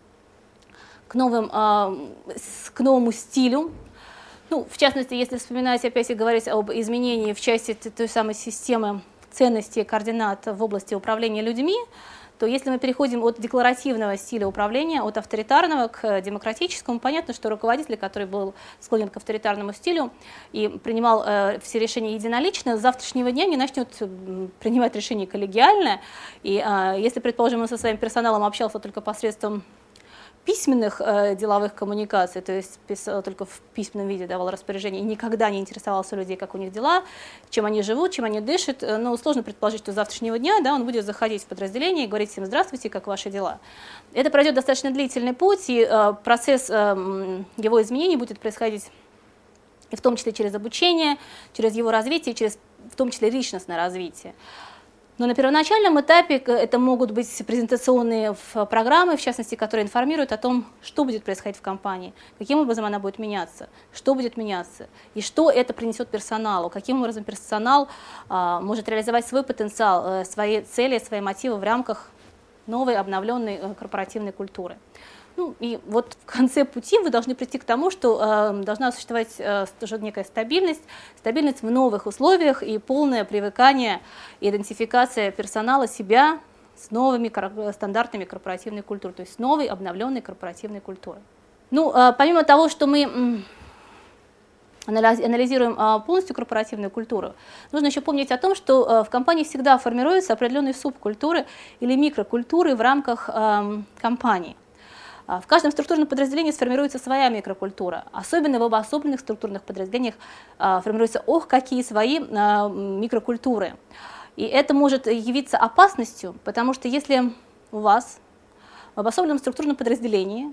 к, новым, к новому стилю. Ну, в частности, если вспоминать опять и говорить об изменении в части той самой системы ценностей и координат в области управления людьми, то если мы переходим от декларативного стиля управления, от авторитарного к демократическому, понятно, что руководитель, который был склонен к авторитарному стилю и принимал э, все решения единолично, с завтрашнего дня не начнет принимать решения коллегиально. И э, если, предположим, он со своим персоналом общался только посредством письменных э, деловых коммуникаций, то есть писал только в письменном виде, давал распоряжение, и никогда не интересовался у людей, как у них дела, чем они живут, чем они дышат. Но сложно предположить, что с завтрашнего дня, да, он будет заходить в подразделение и говорить всем: здравствуйте, как ваши дела. Это пройдет достаточно длительный путь, и э, процесс э, его изменений будет происходить и в том числе через обучение, через его развитие, через в том числе личностное развитие. Но на первоначальном этапе это могут быть презентационные программы, в частности, которые информируют о том, что будет происходить в компании, каким образом она будет меняться, что будет меняться, и что это принесет персоналу, каким образом персонал а, может реализовать свой потенциал, свои цели, свои мотивы в рамках новой обновленной корпоративной культуры. Ну, и вот в конце пути вы должны прийти к тому, что э, должна существовать э, тоже некая стабильность, стабильность в новых условиях и полное привыкание, идентификация персонала себя с новыми кор- стандартами корпоративной культуры, то есть с новой обновленной корпоративной культурой. Ну, э, помимо того, что мы м, анализируем э, полностью корпоративную культуру, нужно еще помнить о том, что э, в компании всегда формируются определенные субкультуры или микрокультуры в рамках э, компании. В каждом структурном подразделении сформируется своя микрокультура. Особенно в обособленных структурных подразделениях формируются ох, какие свои микрокультуры. И это может явиться опасностью, потому что если у вас в обособленном структурном подразделении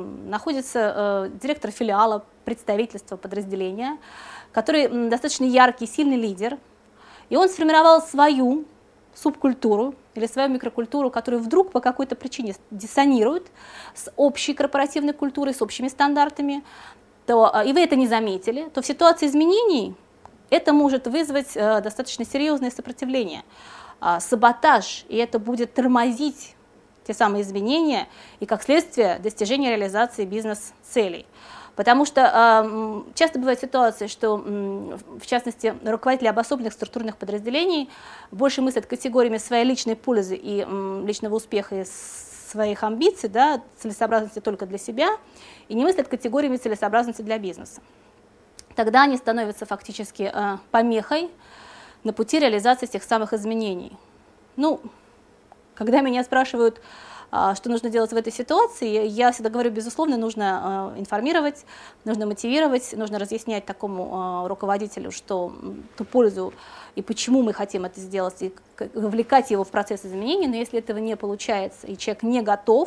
находится директор филиала, представительства подразделения, который достаточно яркий, сильный лидер, и он сформировал свою субкультуру или свою микрокультуру, которая вдруг по какой-то причине диссонирует с общей корпоративной культурой, с общими стандартами, то, и вы это не заметили, то в ситуации изменений это может вызвать э, достаточно серьезное сопротивление, э, саботаж, и это будет тормозить те самые изменения и, как следствие, достижение реализации бизнес-целей. Потому что э, часто бывает ситуация, что, э, в частности, руководители обособленных структурных подразделений больше мыслят категориями своей личной пользы и э, личного успеха и своих амбиций, да, целесообразности только для себя, и не мыслят категориями целесообразности для бизнеса. Тогда они становятся фактически э, помехой на пути реализации тех самых изменений. Ну, когда меня спрашивают, что нужно делать в этой ситуации, я всегда говорю, безусловно, нужно информировать, нужно мотивировать, нужно разъяснять такому руководителю, что ту пользу и почему мы хотим это сделать, и вовлекать его в процесс изменений. Но если этого не получается, и человек не готов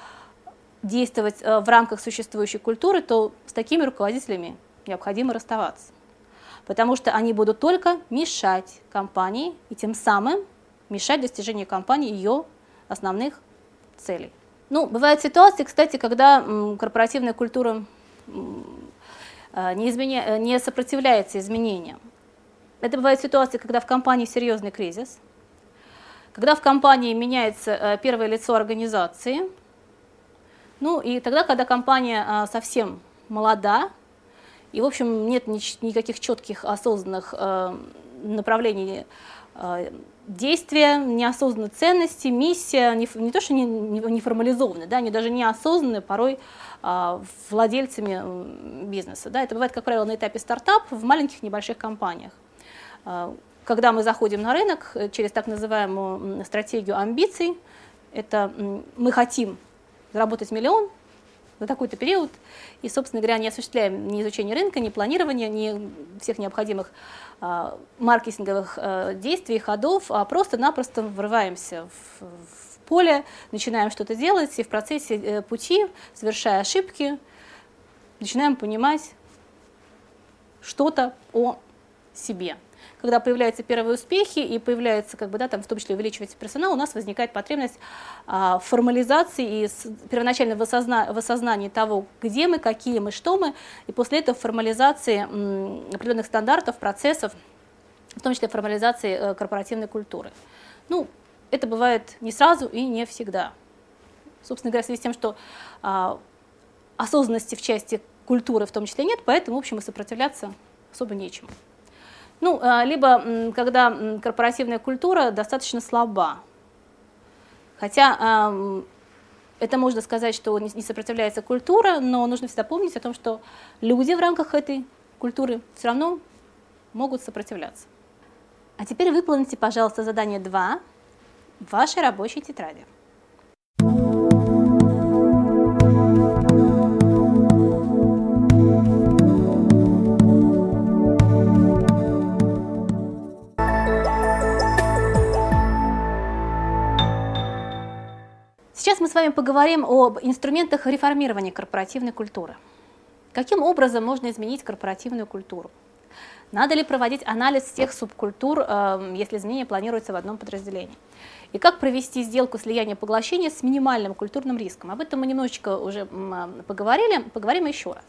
действовать в рамках существующей культуры, то с такими руководителями необходимо расставаться, потому что они будут только мешать компании и тем самым мешать достижению компании ее основных целей. Ну, бывают ситуации, кстати, когда м, корпоративная культура м, не, изменя... не сопротивляется изменениям. Это бывают ситуации, когда в компании серьезный кризис, когда в компании меняется э, первое лицо организации, ну и тогда, когда компания э, совсем молода, и, в общем, нет ни... никаких четких осознанных э, направлений э, действия, неосознанные ценности, миссия, не, не то, что не, не, не формализованы, да, они даже неосознанные порой а, владельцами бизнеса. Да. Это бывает, как правило, на этапе стартап в маленьких небольших компаниях. А, когда мы заходим на рынок через так называемую стратегию амбиций, это мы хотим заработать миллион за такой-то период, и, собственно говоря, не осуществляем ни изучение рынка, ни планирования, ни всех необходимых а, маркетинговых а, действий, ходов, а просто-напросто врываемся в, в поле, начинаем что-то делать, и в процессе э, пути, совершая ошибки, начинаем понимать что-то о себе. Когда появляются первые успехи и появляется, как бы, да, там, в том числе увеличивается персонал, у нас возникает потребность а, формализации и с, первоначально в, осозна, в осознании того, где мы, какие мы, что мы, и после этого формализации м, определенных стандартов, процессов, в том числе формализации э, корпоративной культуры. Ну, это бывает не сразу и не всегда. Собственно говоря, в связи с тем, что а, осознанности в части культуры в том числе нет, поэтому, в общем, и сопротивляться особо нечему. Ну, либо когда корпоративная культура достаточно слаба. Хотя это можно сказать, что не сопротивляется культура, но нужно всегда помнить о том, что люди в рамках этой культуры все равно могут сопротивляться. А теперь выполните, пожалуйста, задание два в вашей рабочей тетради. Сейчас мы с вами поговорим об инструментах реформирования корпоративной культуры. Каким образом можно изменить корпоративную культуру? Надо ли проводить анализ всех субкультур, если изменения планируются в одном подразделении? И как провести сделку слияния-поглощения с минимальным культурным риском? Об этом мы немножечко уже поговорили, поговорим еще раз.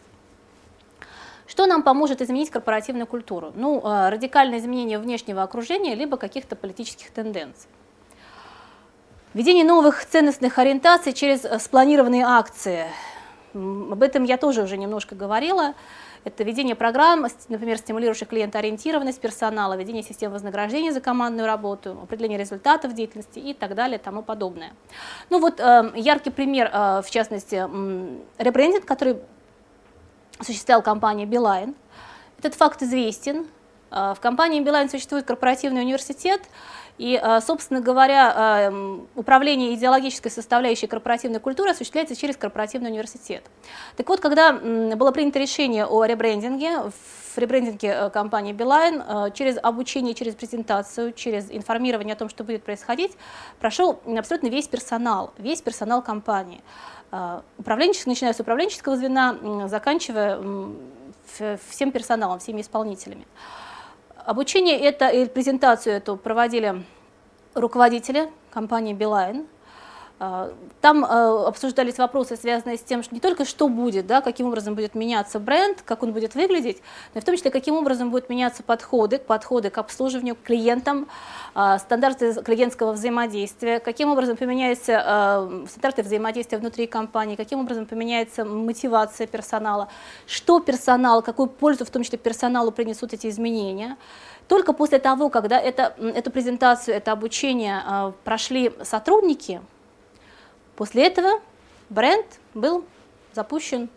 Что нам поможет изменить корпоративную культуру? Ну, радикальное изменение внешнего окружения, либо каких-то политических тенденций. Введение новых ценностных ориентаций через спланированные акции. Об этом я тоже уже немножко говорила. Это введение программ, например, стимулирующих клиентоориентированность персонала, введение систем вознаграждения за командную работу, определение результатов деятельности и так далее, и тому подобное. Ну вот яркий пример, в частности, ребрендинг, который осуществляла компания Билайн. Этот факт известен. В компании Билайн существует корпоративный университет, и, собственно говоря, управление идеологической составляющей корпоративной культуры осуществляется через корпоративный университет. Так вот, когда было принято решение о ребрендинге, в ребрендинге компании Билайн через обучение, через презентацию, через информирование о том, что будет происходить, прошел абсолютно весь персонал, весь персонал компании. Управленческий, начиная с управленческого звена, заканчивая всем персоналом, всеми исполнителями. Обучение это и презентацию эту проводили руководители компании Билайн. Там обсуждались вопросы, связанные с тем, что не только что будет, да, каким образом будет меняться бренд, как он будет выглядеть, но и в том числе, каким образом будут меняться подходы, подходы к обслуживанию, к клиентам, стандарты клиентского взаимодействия, каким образом поменяются стандарты взаимодействия внутри компании, каким образом поменяется мотивация персонала, что персонал, какую пользу, в том числе персоналу, принесут эти изменения. Только после того, когда это, эту презентацию, это обучение прошли сотрудники, после этого бренд был запущен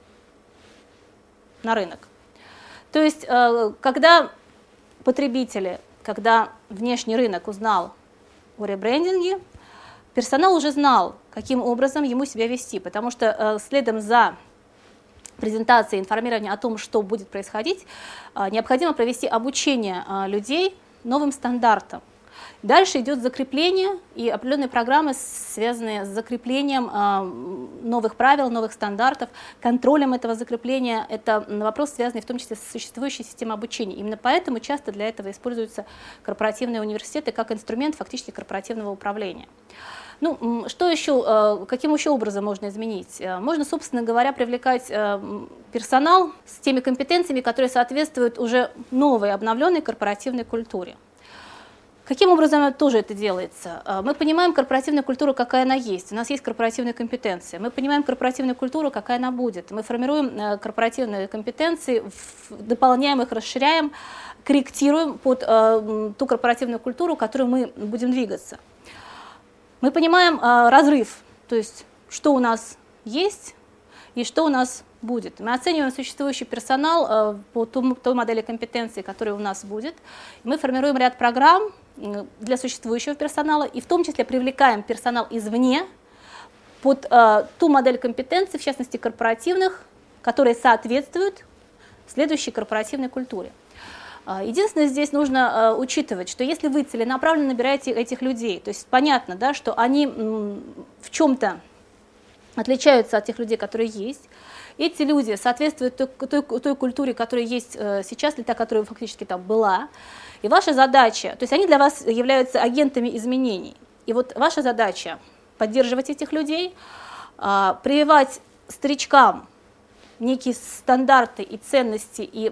на рынок. То есть, когда потребители, когда внешний рынок узнал о ребрендинге, персонал уже знал, каким образом ему себя вести, потому что следом за презентацией, информированием о том, что будет происходить, необходимо провести обучение людей новым стандартам. Дальше идет закрепление и определенные программы, связанные с закреплением э, новых правил, новых стандартов, контролем этого закрепления. Это вопрос, связанный в том числе с существующей системой обучения. Именно поэтому часто для этого используются корпоративные университеты как инструмент фактически корпоративного управления. Ну, что еще, каким еще образом можно изменить? Можно, собственно говоря, привлекать персонал с теми компетенциями, которые соответствуют уже новой, обновленной корпоративной культуре. Каким образом тоже это делается? Мы понимаем корпоративную культуру, какая она есть. У нас есть корпоративные компетенции. Мы понимаем корпоративную культуру, какая она будет. Мы формируем корпоративные компетенции, дополняем их, расширяем корректируем под э, ту корпоративную культуру, к которой мы будем двигаться. Мы понимаем э, разрыв, то есть что у нас есть и что у нас будет. Мы оцениваем существующий персонал э, по ту, той модели компетенций, которая у нас будет. Мы формируем ряд программ для существующего персонала и в том числе привлекаем персонал извне под э, ту модель компетенций, в частности корпоративных, которые соответствуют следующей корпоративной культуре. Единственное, здесь нужно э, учитывать, что если вы целенаправленно набираете этих людей, то есть понятно, да, что они м, в чем-то отличаются от тех людей, которые есть, эти люди соответствуют той, той, той культуре, которая есть э, сейчас, или та, которая фактически там была, и ваша задача, то есть они для вас являются агентами изменений, и вот ваша задача поддерживать этих людей, э, прививать старичкам некие стандарты и ценности, и,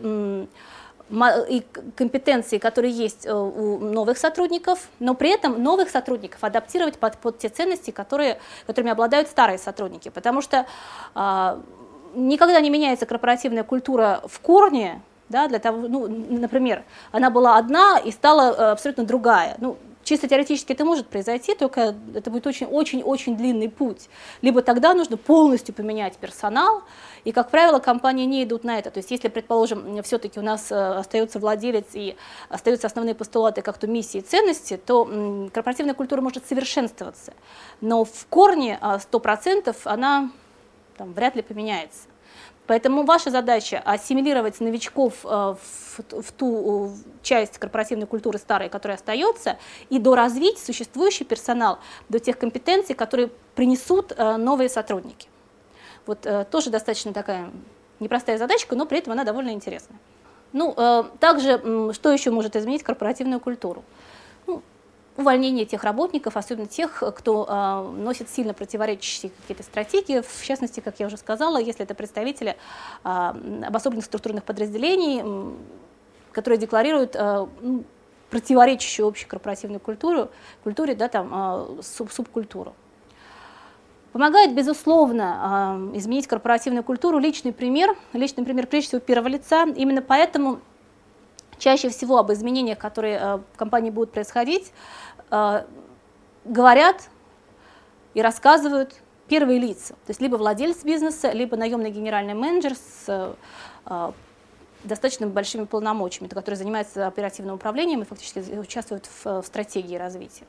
и компетенции, которые есть у новых сотрудников, но при этом новых сотрудников адаптировать под, под те ценности, которые, которыми обладают старые сотрудники. Потому что а, никогда не меняется корпоративная культура в корне, да, для того, ну, например, она была одна и стала абсолютно другая. Ну, чисто теоретически это может произойти, только это будет очень-очень-очень длинный путь. Либо тогда нужно полностью поменять персонал, и, как правило, компании не идут на это. То есть, если, предположим, все-таки у нас остается владелец и остаются основные постулаты, как то миссии и ценности, то корпоративная культура может совершенствоваться. Но в корне сто процентов она там вряд ли поменяется. Поэтому ваша задача ассимилировать новичков в, в ту часть корпоративной культуры старой, которая остается, и доразвить существующий персонал до тех компетенций, которые принесут новые сотрудники. Вот тоже достаточно такая непростая задачка, но при этом она довольно интересная. Ну, также, что еще может изменить корпоративную культуру? Ну, увольнение тех работников, особенно тех, кто э, носит сильно противоречащие какие-то стратегии, в частности, как я уже сказала, если это представители э, обособленных структурных подразделений, э, которые декларируют э, противоречащую общей корпоративной культуре, культуре, да, там, э, суб субкультуру. Помогает, безусловно, э, изменить корпоративную культуру личный пример, личный пример прежде всего первого лица. Именно поэтому чаще всего об изменениях, которые э, в компании будут происходить, э, говорят и рассказывают первые лица. То есть либо владелец бизнеса, либо наемный генеральный менеджер с э, достаточно большими полномочиями, который занимается оперативным управлением и фактически участвует в, в стратегии развития.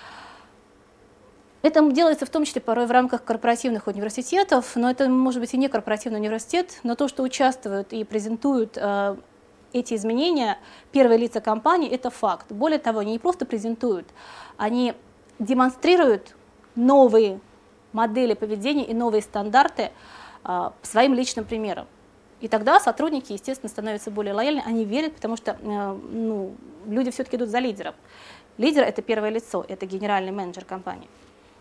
Это делается в том числе порой в рамках корпоративных университетов, но это может быть и не корпоративный университет, но то, что участвуют и презентуют э, эти изменения, первые лица компании, это факт. Более того, они не просто презентуют, они демонстрируют новые модели поведения и новые стандарты а, своим личным примером. И тогда сотрудники, естественно, становятся более лояльны, они верят, потому что э, ну, люди все-таки идут за лидером. Лидер – это первое лицо, это генеральный менеджер компании.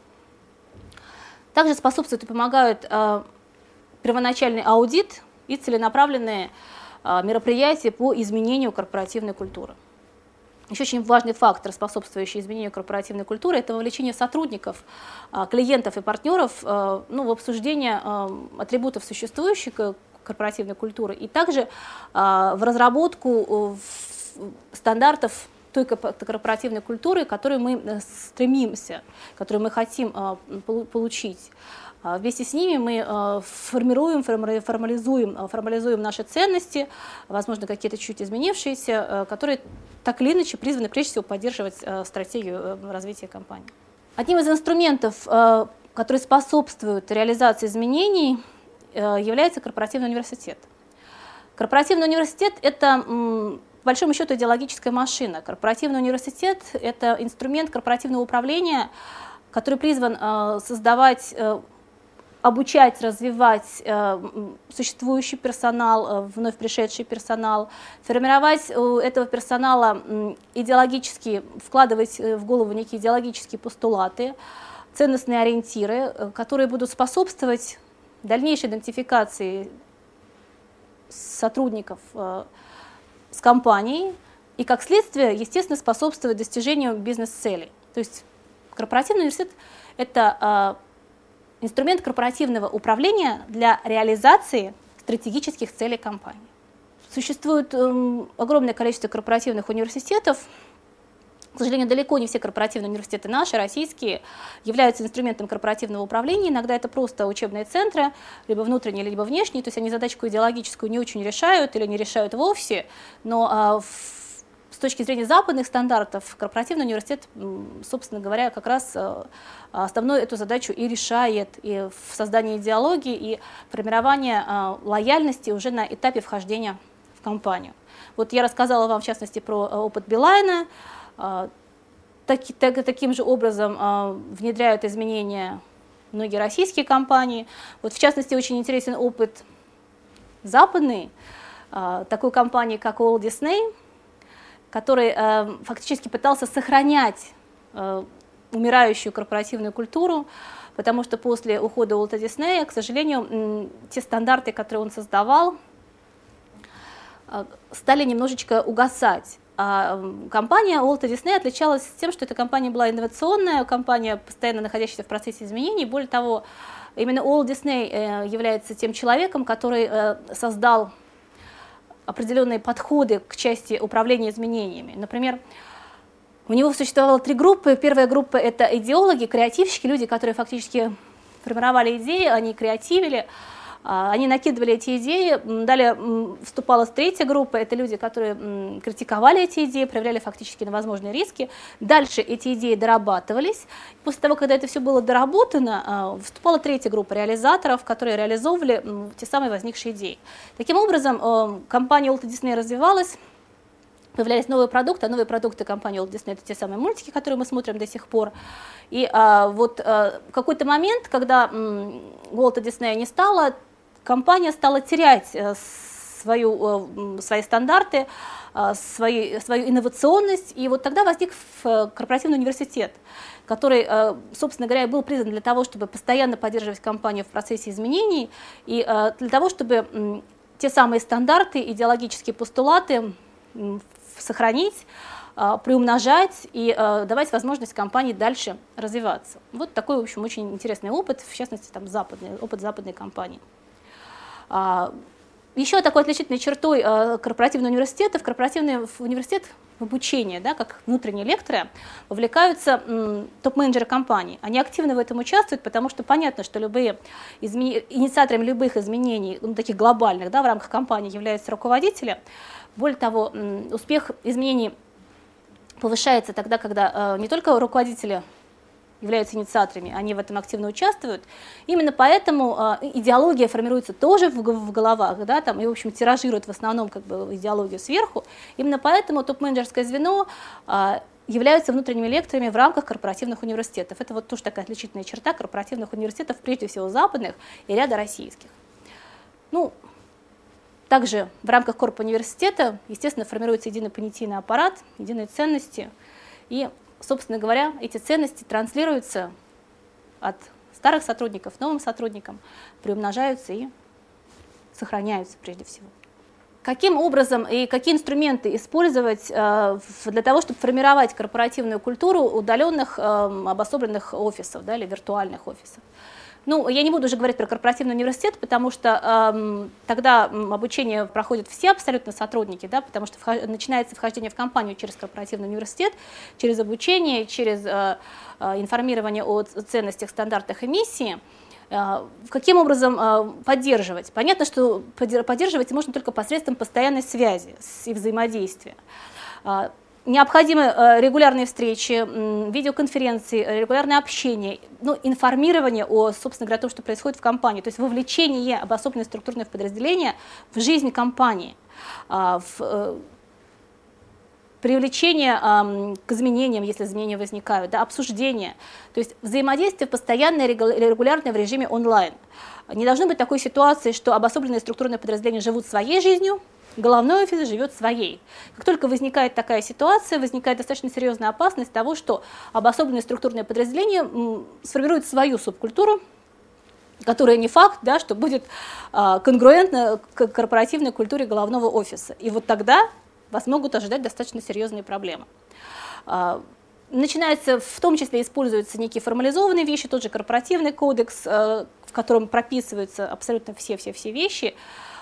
Также способствуют и помогают э, первоначальный аудит и целенаправленные мероприятия по изменению корпоративной культуры. Еще очень важный фактор, способствующий изменению корпоративной культуры, это вовлечение сотрудников, клиентов и партнеров ну, в обсуждение атрибутов существующей корпоративной культуры и также в разработку стандартов той корпоративной культуры, к которой мы стремимся, которую мы хотим получить. Вместе с ними мы формируем, формализуем, формализуем наши ценности, возможно, какие-то чуть изменившиеся, которые так или иначе призваны прежде всего поддерживать стратегию развития компании. Одним из инструментов, которые способствуют реализации изменений, является корпоративный университет. Корпоративный университет – это, по большому счету, идеологическая машина. Корпоративный университет – это инструмент корпоративного управления, который призван создавать, обучать, развивать э, существующий персонал, э, вновь пришедший персонал, формировать у этого персонала э, идеологические, вкладывать в голову некие идеологические постулаты, ценностные ориентиры, э, которые будут способствовать дальнейшей идентификации сотрудников э, с компанией и, как следствие, естественно, способствовать достижению бизнес-целей. То есть корпоративный университет – это э, инструмент корпоративного управления для реализации стратегических целей компании. Существует огромное количество корпоративных университетов. К сожалению, далеко не все корпоративные университеты наши, российские, являются инструментом корпоративного управления. Иногда это просто учебные центры, либо внутренние, либо внешние. То есть они задачку идеологическую не очень решают или не решают вовсе. Но а, в, с точки зрения западных стандартов корпоративный университет, собственно говоря, как раз а, основную эту задачу и решает и в создании идеологии, и формировании а, лояльности уже на этапе вхождения в компанию. Вот я рассказала вам, в частности, про опыт Билайна. Таки, так, таким же образом а, внедряют изменения многие российские компании. Вот, в частности, очень интересен опыт западный, а, такой компании, как Walt Disney, который а, фактически пытался сохранять а, умирающую корпоративную культуру, потому что после ухода Уолта Диснея, к сожалению, те стандарты, которые он создавал, а, стали немножечко угасать. А компания Уолта Диснея отличалась тем, что эта компания была инновационная, компания, постоянно находящаяся в процессе изменений. Более того, именно Уолт Дисней является тем человеком, который создал определенные подходы к части управления изменениями. Например, у него существовало три группы. Первая группа – это идеологи, креативщики, люди, которые фактически формировали идеи, они креативили. Они накидывали эти идеи. Далее вступала третья группа, это люди, которые критиковали эти идеи, проявляли фактически на возможные риски. Дальше эти идеи дорабатывались. После того, когда это все было доработано, вступала третья группа реализаторов, которые реализовывали те самые возникшие идеи. Таким образом, компания Walt Disney развивалась, появлялись новые продукты, а новые продукты компании Walt Disney — это те самые мультики, которые мы смотрим до сих пор. И а, вот а, в какой-то момент, когда Walt Disney не стало, компания стала терять свою, свои стандарты, свои, свою инновационность, и вот тогда возник корпоративный университет, который, собственно говоря, был призван для того, чтобы постоянно поддерживать компанию в процессе изменений, и для того, чтобы те самые стандарты, идеологические постулаты сохранить, приумножать и давать возможность компании дальше развиваться. Вот такой, в общем, очень интересный опыт, в частности, там, западный, опыт западной компании. Еще такой отличительной чертой корпоративного университета, в корпоративный университет в обучение, да, как внутренние лекторы, вовлекаются топ-менеджеры компании. Они активно в этом участвуют, потому что понятно, что любые измени... инициаторами любых изменений, ну, таких глобальных, да, в рамках компании являются руководители. Более того, успех изменений повышается тогда, когда не только руководители являются инициаторами, они в этом активно участвуют. Именно поэтому э, идеология формируется тоже в, в головах, да, там, и, в общем, тиражируют в основном как бы идеологию сверху. Именно поэтому топ-менеджерское звено э, являются внутренними лекторами в рамках корпоративных университетов. Это вот тоже такая отличительная черта корпоративных университетов, прежде всего западных и ряда российских. Ну, также в рамках корп-университета, естественно, формируется единый понятийный аппарат, единые ценности, и, собственно говоря, эти ценности транслируются от старых сотрудников новым сотрудникам, приумножаются и сохраняются прежде всего. Каким образом и какие инструменты использовать э, для того, чтобы формировать корпоративную культуру удаленных, э, обособленных офисов, да, или виртуальных офисов? Ну, я не буду уже говорить про корпоративный университет, потому что э, тогда обучение проходят все абсолютно сотрудники, да, потому что вхож... начинается вхождение в компанию через корпоративный университет, через обучение, через э, э, информирование о ценностях, стандартах и миссии. Э, каким образом э, поддерживать? Понятно, что поддерживать можно только посредством постоянной связи и взаимодействия. Э, Необходимы регулярные встречи, видеоконференции, регулярное общение, ну, информирование о, собственно говоря, том, что происходит в компании, то есть вовлечение обособленных структурных подразделений в жизнь компании, в привлечение к изменениям, если изменения возникают, да, обсуждение, то есть взаимодействие постоянное, регулярное в режиме онлайн. Не должно быть такой ситуации, что обособленные структурные подразделения живут своей жизнью, головной офис живет своей. Как только возникает такая ситуация, возникает достаточно серьезная опасность того, что обособленные структурные подразделения сформируют свою субкультуру, которая не факт, да, что будет а, конгруентна к корпоративной культуре головного офиса. И вот тогда вас могут ожидать достаточно серьезные проблемы. А, начинается, в том числе используются некие формализованные вещи, тот же корпоративный кодекс, а, в котором прописываются абсолютно все-все-все вещи.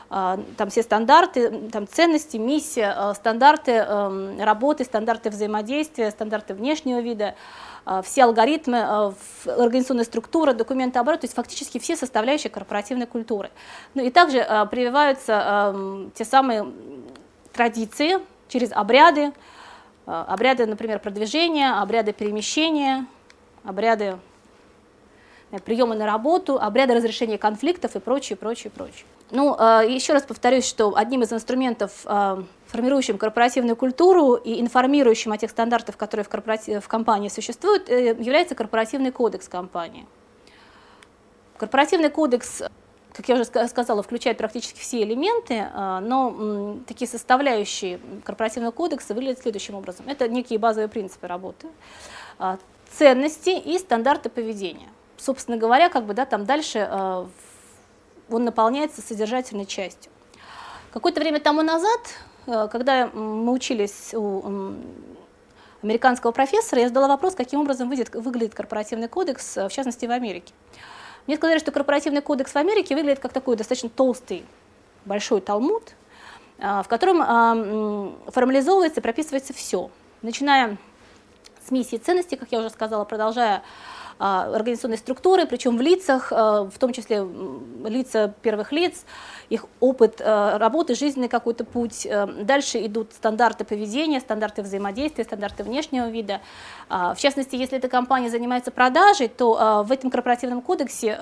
там все стандарты, там ценности, миссия, стандарты работы, стандарты взаимодействия, стандарты внешнего вида, все алгоритмы, организационная структура, документооборот, то есть фактически все составляющие корпоративной культуры. Ну и также прививаются те самые традиции через обряды, обряды, например, продвижения, обряды перемещения, обряды приема на работу, обряды разрешения конфликтов и прочее, прочее, прочее. Ну, еще раз повторюсь, что одним из инструментов, формирующим корпоративную культуру и информирующим о тех стандартах, которые в, корпоратив... в компании существуют, является корпоративный кодекс компании. Корпоративный кодекс, как я уже сказала, включает практически все элементы, но такие составляющие корпоративного кодекса выглядят следующим образом. Это некие базовые принципы работы, ценности и стандарты поведения. Собственно говоря, как бы, да, там дальше он наполняется содержательной частью. Какое-то время тому назад, когда мы учились у американского профессора, я задала вопрос, каким образом выглядит, выглядит корпоративный кодекс, в частности в Америке. Мне сказали, что корпоративный кодекс в Америке выглядит как такой достаточно толстый, большой талмуд, в котором формализовывается, прописывается все, начиная с миссии ценностей, как я уже сказала, продолжая организационной структуры, причем в лицах, в том числе лица первых лиц, их опыт работы, жизненный какой-то путь. Дальше идут стандарты поведения, стандарты взаимодействия, стандарты внешнего вида. В частности, если эта компания занимается продажей, то в этом корпоративном кодексе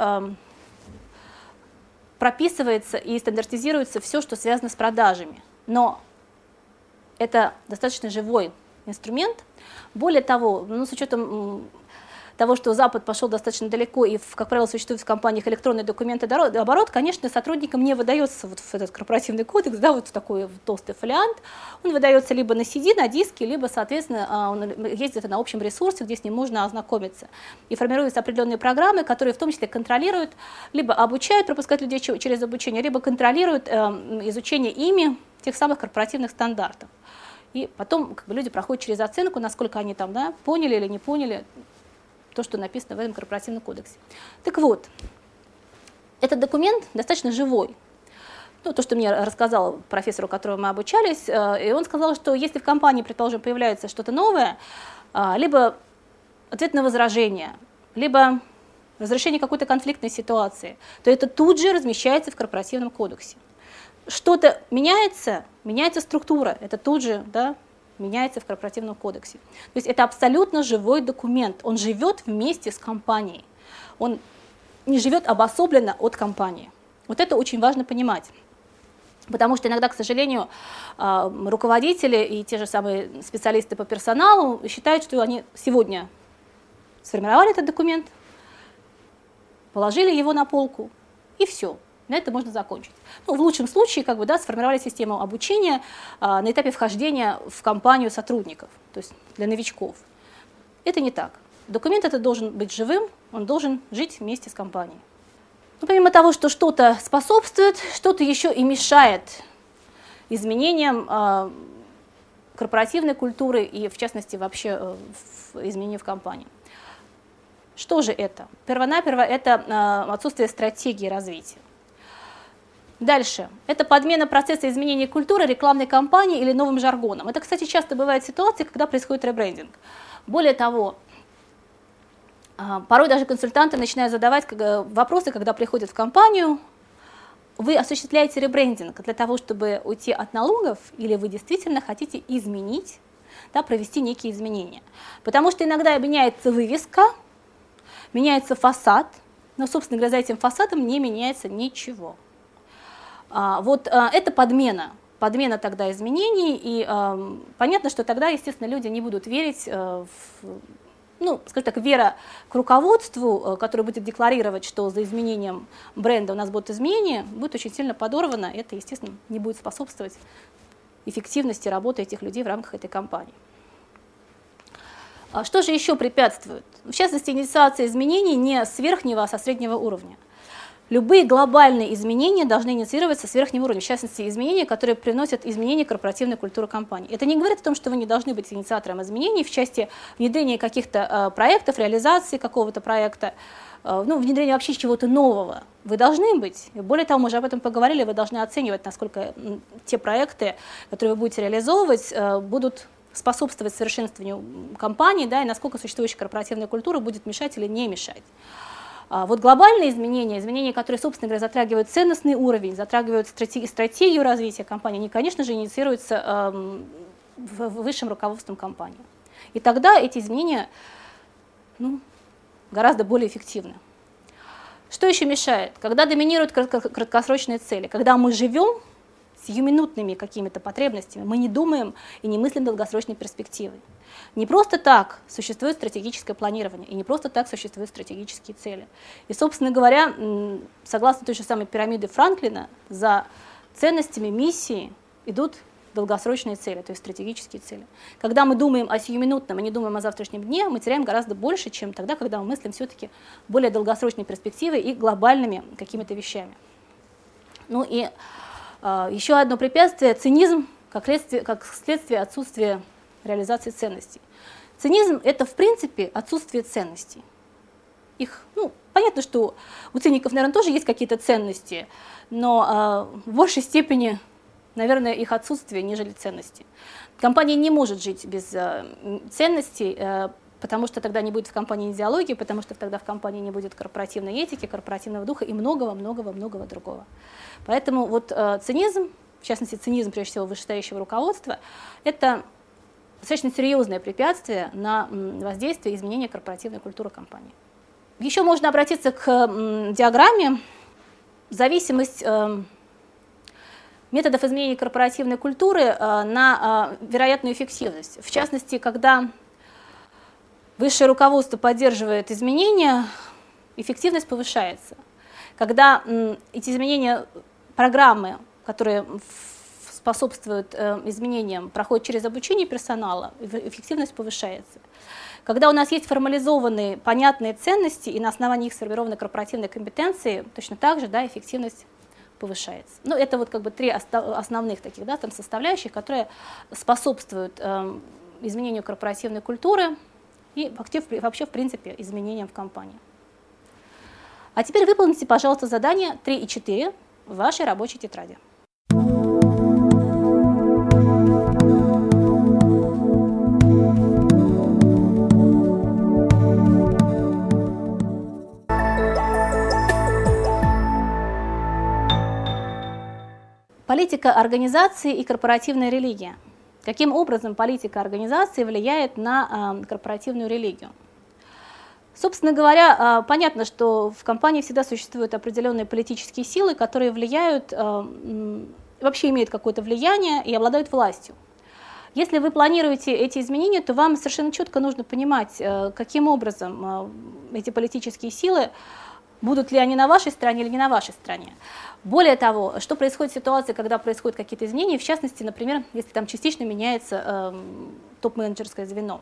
прописывается и стандартизируется все, что связано с продажами. Но это достаточно живой инструмент. Более того, ну, с учетом того, что Запад пошел достаточно далеко и, как правило, существует в компаниях электронный документооборот, конечно, сотрудникам не выдается вот в этот корпоративный кодекс, да, вот в такой толстый фолиант. Он выдается либо на си ди, на диске, либо, соответственно, он есть где-то на общем ресурсе, где с ним можно ознакомиться. И формируются определенные программы, которые в том числе контролируют, либо обучают пропускать людей через обучение, либо контролируют э, изучение ими тех самых корпоративных стандартов. И потом как бы, люди проходят через оценку, насколько они там, да, поняли или не поняли то, что написано в этом корпоративном кодексе. Так вот, этот документ достаточно живой. Ну, то, что мне рассказал профессор, у которого мы обучались, и он сказал, что если в компании, предположим, появляется что-то новое, либо ответ на возражение, либо разрешение какой-то конфликтной ситуации, то это тут же размещается в корпоративном кодексе. Что-то меняется, меняется структура, это тут же, да, меняется в корпоративном кодексе. То есть это абсолютно живой документ, он живет вместе с компанией, он не живет обособленно от компании. Вот это очень важно понимать, потому что иногда, к сожалению, руководители и те же самые специалисты по персоналу считают, что они сегодня сформировали этот документ, положили его на полку и все. На это можно закончить. Ну, в лучшем случае как бы, да, сформировали систему обучения а, на этапе вхождения в компанию сотрудников, то есть для новичков. Это не так. Документ этот должен быть живым, он должен жить вместе с компанией. Но помимо того, что что-то способствует, что-то еще и мешает изменениям а, корпоративной культуры и, в частности, вообще в изменениям в компании. Что же это? Первонаперво это а, отсутствие стратегии развития. Дальше. Это подмена процесса изменения культуры рекламной кампании или новым жаргоном. Это, кстати, часто бывает ситуация, когда происходит ребрендинг. Более того, порой даже консультанты начинают задавать вопросы, когда приходят в компанию. Вы осуществляете ребрендинг для того, чтобы уйти от налогов, или вы действительно хотите изменить, да, провести некие изменения. Потому что иногда меняется вывеска, меняется фасад, но, собственно говоря, за этим фасадом не меняется ничего. Вот это подмена, подмена тогда изменений, и э, понятно, что тогда, естественно, люди не будут верить, э, в, ну, скажем так, вера к руководству, которое будет декларировать, что за изменением бренда у нас будут изменения, будет очень сильно подорвано, это, естественно, не будет способствовать эффективности работы этих людей в рамках этой кампании. Что же еще препятствует? В частности, инициация изменений не с верхнего, а со среднего уровня. любые глобальные изменения должны инициироваться с верхнего уровня, в частности, изменения, которые приносят изменения корпоративной культуры компании. Это не говорит о том, что вы не должны быть инициатором изменений в части внедрения каких-то э, проектов, реализации какого-то проекта, э, ну, внедрения вообще чего-то нового. Вы должны быть. Более того, мы уже об этом поговорили, вы должны оценивать, насколько те проекты, которые вы будете реализовывать, э, будут способствовать совершенствованию компании, да, и насколько существующая корпоративная культура будет мешать или не мешать. Вот глобальные изменения, изменения, которые, собственно говоря, затрагивают ценностный уровень, затрагивают стратеги- стратегию развития компании, они, конечно же, инициируются э, высшим руководством компании. И тогда эти изменения ну, гораздо более эффективны. Что еще мешает? Когда доминируют краткосрочные цели, когда мы живем сиюминутными какими-то потребностями, мы не думаем и не мыслим долгосрочной перспективой. Не просто так существует стратегическое планирование, и не просто так существуют стратегические цели. И, собственно говоря, согласно той же самой пирамиде Франклина, за ценностями миссии идут долгосрочные цели, то есть стратегические цели. Когда мы думаем о сиюминутном и не думаем о завтрашнем дне, мы теряем гораздо больше, чем тогда, когда мы мыслим все-таки более долгосрочной перспективой и глобальными какими-то вещами. Ну и э, еще одно препятствие – цинизм, как следствие, как следствие отсутствия реализации ценностей. Цинизм – это, в принципе, отсутствие ценностей. Их, ну, понятно, что у циников, наверное, тоже есть какие-то ценности, но э, в большей степени, наверное, их отсутствие, нежели ценности. Компания не может жить без э, ценностей, э, потому что тогда не будет в компании идеологии, потому что тогда в компании не будет корпоративной этики, корпоративного духа и многого-многого-многого другого. Поэтому вот э, цинизм, в частности, цинизм, прежде всего, вышестоящего руководства, это достаточно серьезное препятствие на воздействие и изменение корпоративной культуры компании. Еще можно обратиться к диаграмме. Зависимость методов изменения корпоративной культуры на вероятную эффективность. В частности, когда высшее руководство поддерживает изменения, эффективность повышается. Когда эти изменения, программы, которые способствуют э, изменениям, проходят через обучение персонала, эффективность повышается. Когда у нас есть формализованные, понятные ценности и на основании их сформированы корпоративные компетенции, точно так же, да, эффективность повышается. Ну, это вот как бы три основных таких, да, там составляющих, которые способствуют э, изменению корпоративной культуры и вообще, в принципе, изменениям в компании. А теперь выполните, пожалуйста, задания три и четыре в вашей рабочей тетради. Политика организации и корпоративная религия. Каким образом политика организации влияет на э, корпоративную религию? Собственно говоря, э, понятно, что в компании всегда существуют определенные политические силы, которые влияют, э, вообще имеют какое-то влияние и обладают властью. Если вы планируете эти изменения, то вам совершенно четко нужно понимать, э, каким образом э, эти политические силы, будут ли они на вашей стороне или не на вашей стороне. Более того, что происходит в ситуации, когда происходят какие-то изменения, в частности, например, если там частично меняется э, топ-менеджерское звено.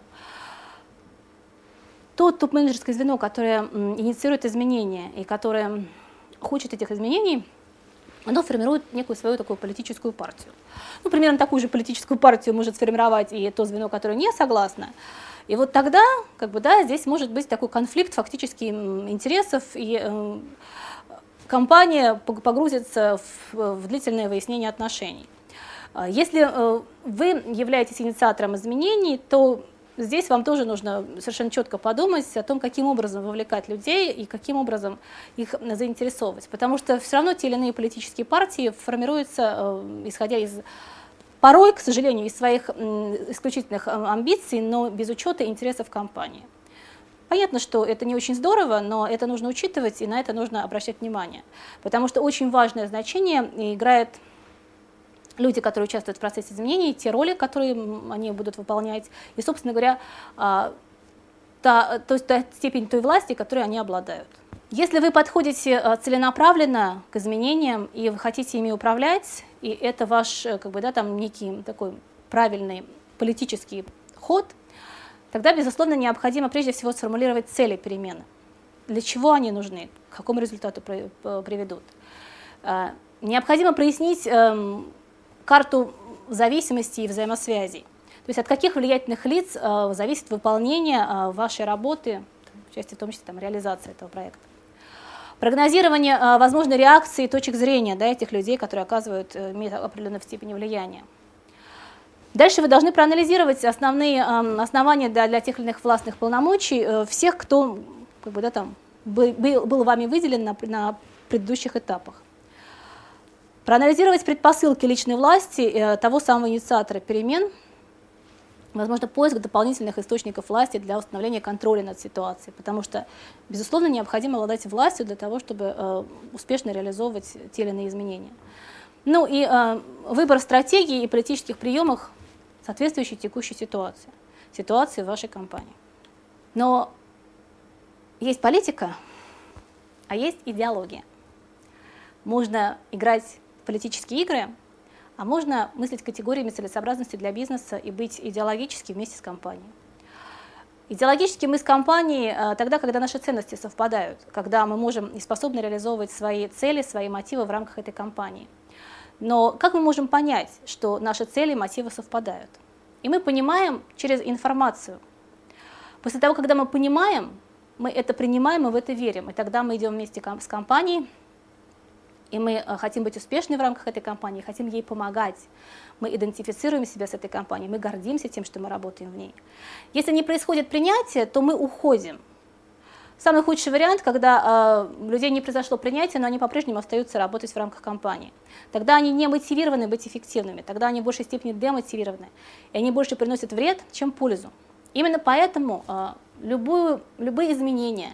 То топ-менеджерское звено, которое э, инициирует изменения и которое хочет этих изменений, оно формирует некую свою такую политическую партию. Ну, примерно такую же политическую партию может сформировать и то звено, которое не согласно. И вот тогда, как бы, да, здесь может быть такой конфликт фактически интересов, и э, компания погрузится в, в длительное выяснение отношений. Если э, вы являетесь инициатором изменений, то здесь вам тоже нужно совершенно четко подумать о том, каким образом вовлекать людей и каким образом их заинтересовывать. Потому что все равно те или иные политические партии формируются, э, исходя из... порой, к сожалению, из своих исключительных амбиций, но без учета интересов компании. Понятно, что это не очень здорово, но это нужно учитывать, и на это нужно обращать внимание. Потому что очень важное значение играет люди, которые участвуют в процессе изменений, те роли, которые они будут выполнять, и, собственно говоря, та, то есть та степень той власти, которой они обладают. Если вы подходите целенаправленно к изменениям и вы хотите ими управлять, и это ваш, как бы, да, там некий такой правильный политический ход, тогда, безусловно, необходимо прежде всего сформулировать цели перемены. Для чего они нужны? к какому результату приведут. Необходимо прояснить карту зависимости и взаимосвязей. То есть от каких влиятельных лиц зависит выполнение вашей работы, в части в том числе там, реализация этого проекта. Прогнозирование возможной реакции и точек зрения, да, этих людей, которые оказывают, имеют определенную степень влияния. Дальше вы должны проанализировать основные основания для, для тех или иных властных полномочий всех, кто как бы, да, там, был, был вами выделен на, на предыдущих этапах. Проанализировать предпосылки личной власти того самого инициатора перемен, возможно, поиск дополнительных источников власти для установления контроля над ситуацией, потому что, безусловно, необходимо обладать властью для того, чтобы э, успешно реализовывать те или иные изменения. Ну и э, выбор стратегии и политических приемов, соответствующей текущей ситуации, ситуации в вашей компании. Но есть политика, а есть идеология. Можно играть в политические игры, а можно мыслить категориями целесообразности для бизнеса и быть идеологически вместе с компанией. Идеологически мы с компанией тогда, когда наши ценности совпадают, когда мы можем и способны реализовывать свои цели, свои мотивы в рамках этой компании. Но как мы можем понять, что наши цели и мотивы совпадают? И мы понимаем через информацию. После того, когда мы понимаем, мы это принимаем и в это верим, и тогда мы идем вместе с компанией, и мы хотим быть успешны в рамках этой компании, хотим ей помогать. Мы идентифицируем себя с этой компанией, мы гордимся тем, что мы работаем в ней. Если не происходит принятие, то мы уходим. Самый худший вариант, когда э, у людей не произошло принятие, но они по-прежнему остаются работать в рамках компании. Тогда они не мотивированы быть эффективными, тогда они в большей степени демотивированы, и они больше приносят вред, чем пользу. Именно поэтому э, любую, любые изменения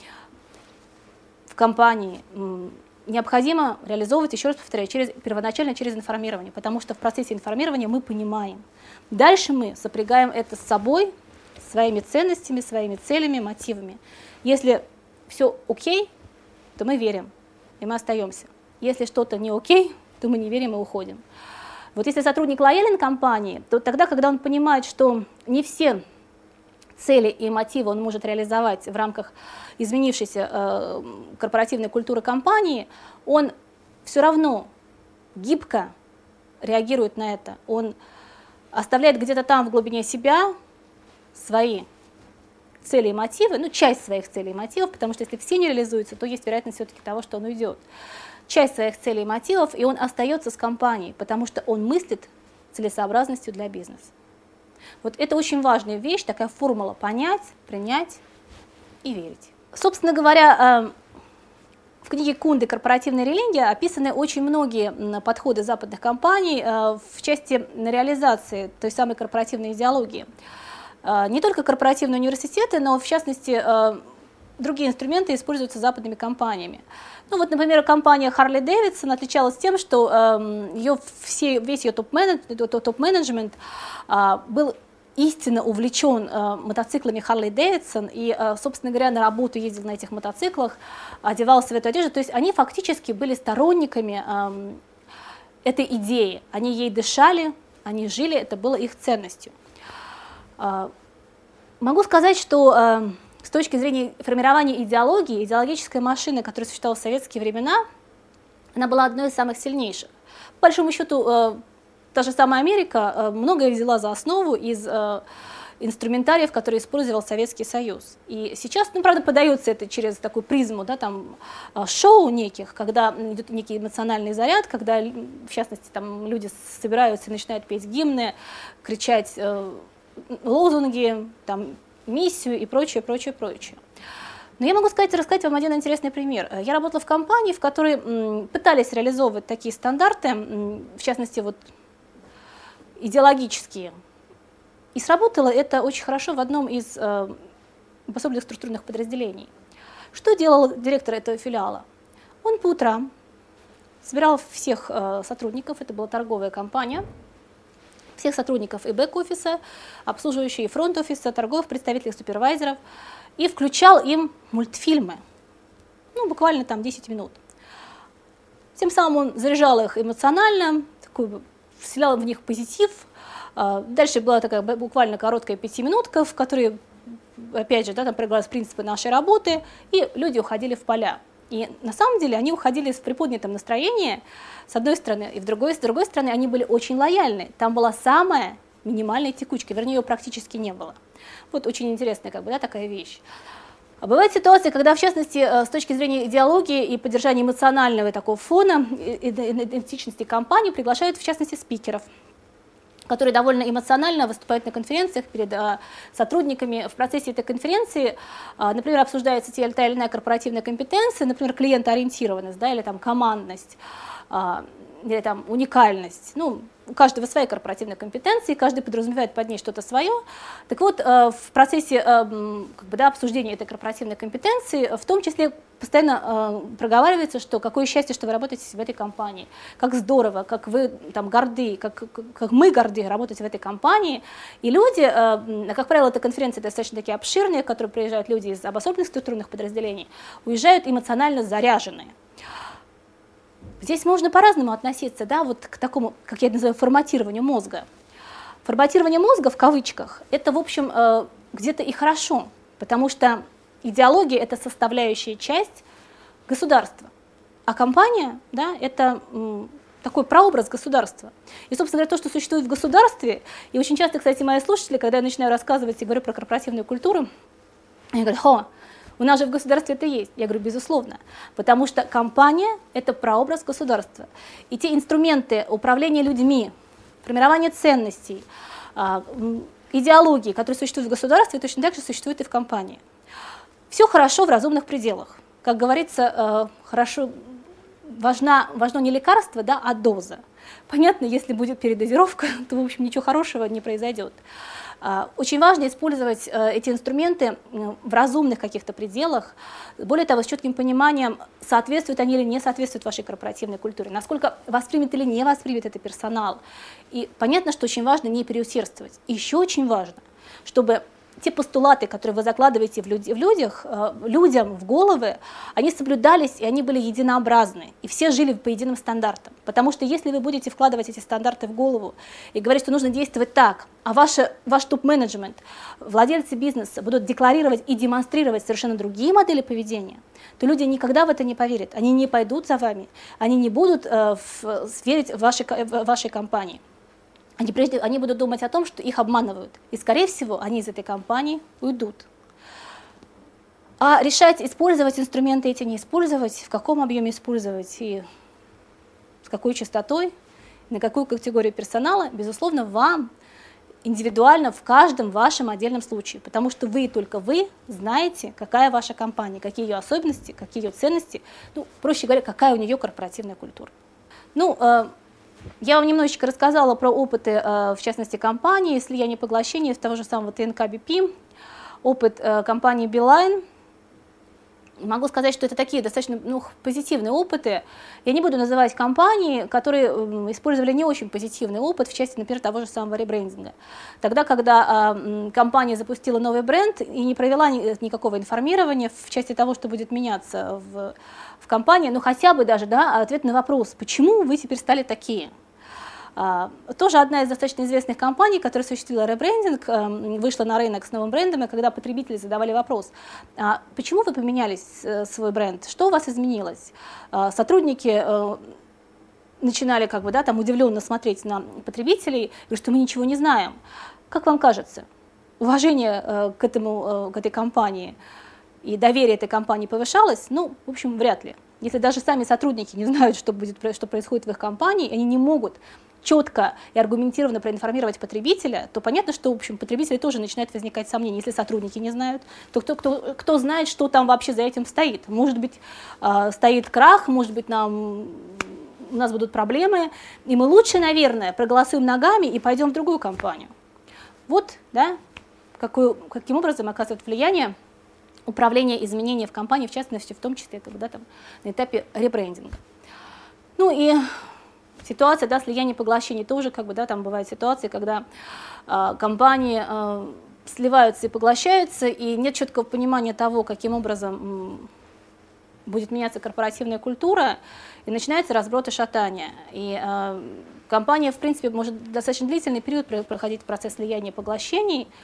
в компании э, необходимо реализовывать, еще раз повторяю, через, первоначально через информирование, потому что в процессе информирования мы понимаем. Дальше мы сопрягаем это с собой, своими ценностями, своими целями, мотивами. Если все окей, то мы верим, и мы остаемся. Если что-то не окей, то мы не верим и уходим. Вот если сотрудник лоялен компании, то тогда, когда он понимает, что не все цели и мотивы он может реализовать в рамках изменившейся э, корпоративной культуры компании, он все равно гибко реагирует на это. Он оставляет где-то там в глубине себя свои цели и мотивы, ну, часть своих целей и мотивов, потому что если все не реализуются, то есть вероятность все-таки того, что он уйдет. Часть своих целей и мотивов, и он остается с компанией, потому что он мыслит целесообразностью для бизнеса. Вот это очень важная вещь, такая формула: понять, принять и верить. Собственно говоря, в книге Кунды «Корпоративная религия» описаны очень многие подходы западных компаний в части реализации той самой корпоративной идеологии. Не только корпоративные университеты, но в частности другие инструменты используются западными компаниями. Ну вот, например, компания Harley Davidson отличалась тем, что ее все, весь ее топ-менеджмент был истинно увлечен э, мотоциклами Harley Davidson и, э, собственно говоря, на работу ездил на этих мотоциклах, одевался в эту одежду. То есть они фактически были сторонниками э, этой идеи. Они ей дышали, они жили, это было их ценностью. Э, могу сказать, что э, с точки зрения формирования идеологии, идеологическая машина, которая существовала в советские времена, она была одной из самых сильнейших. По большому счету, э, та же самая Америка многое взяла за основу из э, инструментариев, которые использовал Советский Союз. И сейчас, ну, правда, подается это через такую призму, да, там, шоу неких, когда идет некий эмоциональный заряд, когда, в частности, там, люди собираются и начинают петь гимны, кричать э, лозунги, там, миссию и прочее, прочее, прочее. Но я могу сказать, рассказать вам один интересный пример. Я работала в компании, в которой м, пытались реализовывать такие стандарты, м, в частности, вот, идеологические. И сработало это очень хорошо в одном из э, пособных структурных подразделений. Что делал директор этого филиала? Он по утрам собирал всех э, сотрудников, это была торговая компания, всех сотрудников и бэк-офиса, обслуживающие фронт-офиса, торговых представителей, супервайзеров, и включал им мультфильмы, ну, буквально там десять минут. Тем самым он заряжал их эмоционально, такой, вселял в них позитив. Дальше была такая буквально короткая пятиминутка, в которой, опять же, да, там проигрались принципы нашей работы, и люди уходили в поля. И на самом деле они уходили в приподнятом настроении, с одной стороны, и в другой, с другой стороны они были очень лояльны. Там была самая минимальная текучка, вернее, ее практически не было. Вот очень интересная как бы, да, такая вещь. А бывает ситуация, когда, в частности, с точки зрения идеологии и поддержания эмоционального такого фона, идентичности компании, приглашают, в частности, спикеров, которые довольно эмоционально выступают на конференциях перед а, сотрудниками. В процессе этой конференции, а, например, обсуждается та или иная корпоративная компетенция, например, клиентоориентированность, да, или там командность, а, или там уникальность. Ну, у каждого своя корпоративная компетенция, каждый подразумевает под ней что-то свое. Так вот, в процессе как бы, да, обсуждения этой корпоративной компетенции, в том числе постоянно проговаривается, что какое счастье, что вы работаете в этой компании, как здорово, как вы там горды, как, как мы горды работать в этой компании. И люди, как правило, эта конференция достаточно такие обширные, в которые приезжают люди из обособленных структурных подразделений, уезжают эмоционально заряженные. Здесь можно по-разному относиться, да, вот к такому, как я называю, форматированию мозга. Форматирование мозга, в кавычках, это, в общем, где-то и хорошо, потому что идеология – это составляющая часть государства, а компания, да, это такой прообраз государства. И, собственно говоря, то, что существует в государстве, и очень часто, кстати, мои слушатели, когда я начинаю рассказывать и говорю про корпоративную культуру, они говорят: «Хо, у нас же в государстве это есть». Я говорю: безусловно, потому что компания – это прообраз государства. И те инструменты управления людьми, формирования ценностей, идеологии, которые существуют в государстве, точно так же существуют и в компании. Все хорошо в разумных пределах. Как говорится, хорошо, важна, важно не лекарство, да, а доза. Понятно, если будет передозировка, то, в общем, ничего хорошего не произойдет. Очень важно использовать эти инструменты в разумных каких-то пределах, более того, с четким пониманием, соответствуют они или не соответствуют вашей корпоративной культуре, насколько воспримет или не воспримет это персонал. И понятно, что очень важно не переусердствовать. И еще очень важно, чтобы те постулаты, которые вы закладываете в, люди, в людях, людям в головы, они соблюдались, и они были единообразны, и все жили по единым стандартам. Потому что если вы будете вкладывать эти стандарты в голову и говорить, что нужно действовать так, а ваше, ваш топ-менеджмент, владельцы бизнеса будут декларировать и демонстрировать совершенно другие модели поведения, то люди никогда в это не поверят, они не пойдут за вами, они не будут э, в, верить в вашей, в вашей компании. Они, прежде, они будут думать о том, что их обманывают. И, скорее всего, они из этой компании уйдут. А решать, использовать инструменты эти, не использовать, в каком объеме использовать и с какой частотой, на какую категорию персонала, безусловно, вам индивидуально в каждом вашем отдельном случае. Потому что вы, только вы, знаете, какая ваша компания, какие ее особенности, какие ее ценности, ну, проще говоря, какая у нее корпоративная культура. Ну, я вам немножечко рассказала про опыты, в частности, компании, слияния, поглощения того же самого ТНК Би Пи, опыт компании Билайн. Могу сказать, что это такие достаточно ну, позитивные опыты. Я не буду называть компании, которые использовали не очень позитивный опыт в части, например, того же самого ребрендинга. Тогда, когда э, компания запустила новый бренд и не провела ни, никакого информирования в части того, что будет меняться в, в компании, ну хотя бы даже да, ответ на вопрос, почему вы теперь стали такие. Uh, тоже одна из достаточно известных компаний, которая осуществила ребрендинг, uh, вышла на рынок с новым брендом, и когда потребители задавали вопрос, uh, почему вы поменялись uh, свой бренд, что у вас изменилось, uh, сотрудники uh, начинали как бы, да, там удивленно смотреть на потребителей, и что мы ничего не знаем. Как вам кажется, уважение uh, к, этому, uh, к этой компании и доверие этой компании повышалось? Ну, в общем, вряд ли. Если даже сами сотрудники не знают, что, будет, что происходит в их компании, они не могут четко и аргументированно проинформировать потребителя, то понятно, что в общем, потребители тоже начинают возникать сомнения. Если сотрудники не знают, то кто, кто, кто знает, что там вообще за этим стоит? Может быть, э, стоит крах, может быть, нам, у нас будут проблемы, и мы лучше, наверное, проголосуем ногами и пойдем в другую компанию. Вот, да, какой, каким образом оказывает влияние управление изменения в компании, в частности, в том числе когда, там, на этапе ребрендинга. Ну и ситуация, да, слияния поглощений тоже, как бы, да, там бывают ситуации, когда э, компании э, сливаются и поглощаются, и нет четкого понимания того, каким образом э, будет меняться корпоративная культура, и начинается разброд и шатание. И э, компания, в принципе, может достаточно длительный период проходить процесс слияния и поглощений,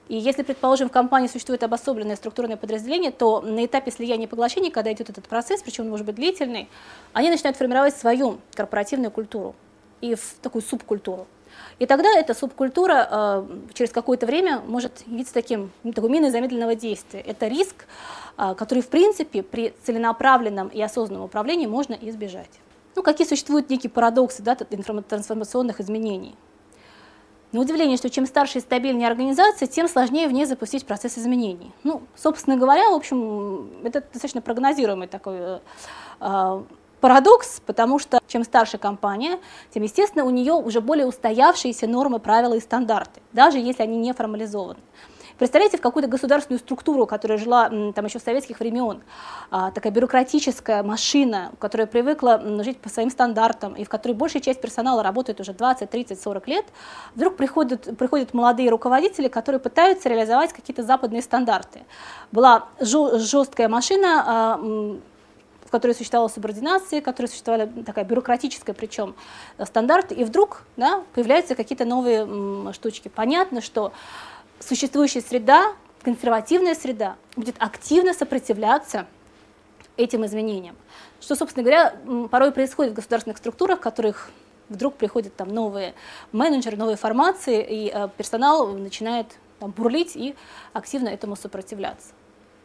И если, предположим, в компании существует обособленное структурное подразделение, то на этапе слияния и поглощения, когда идет этот процесс, причем он может быть длительный, они начинают формировать свою корпоративную культуру и в такую субкультуру. И тогда эта субкультура э, через какое-то время может явиться таким, ну, такой миной замедленного действия. Это риск, э, который, в принципе, при целенаправленном и осознанном управлении можно избежать. Ну, какие существуют некие парадоксы, да, трансформационных изменений? На удивление, что чем старше и стабильнее организация, тем сложнее в ней запустить процесс изменений. Ну, собственно говоря, в общем, это достаточно прогнозируемый такой э, парадокс, потому что чем старше компания, тем, естественно, у нее уже более устоявшиеся нормы, правила и стандарты, даже если они не формализованы. Представляете, в какую-то государственную структуру, которая жила там еще с советских времен, такая бюрократическая машина, которая привыкла жить по своим стандартам, и в которой большая часть персонала работает уже двадцать, тридцать, сорок лет, вдруг приходят, приходят молодые руководители, которые пытаются реализовать какие-то западные стандарты. Была жесткая машина, в которой существовала субординация, в которой существовала такая бюрократическая, причем стандарты, и вдруг, да, появляются какие-то новые штучки. Понятно, что существующая среда, консервативная среда, будет активно сопротивляться этим изменениям. Что, собственно говоря, порой происходит в государственных структурах, в которых вдруг приходят там новые менеджеры, новые формации, и э, персонал начинает там бурлить и активно этому сопротивляться.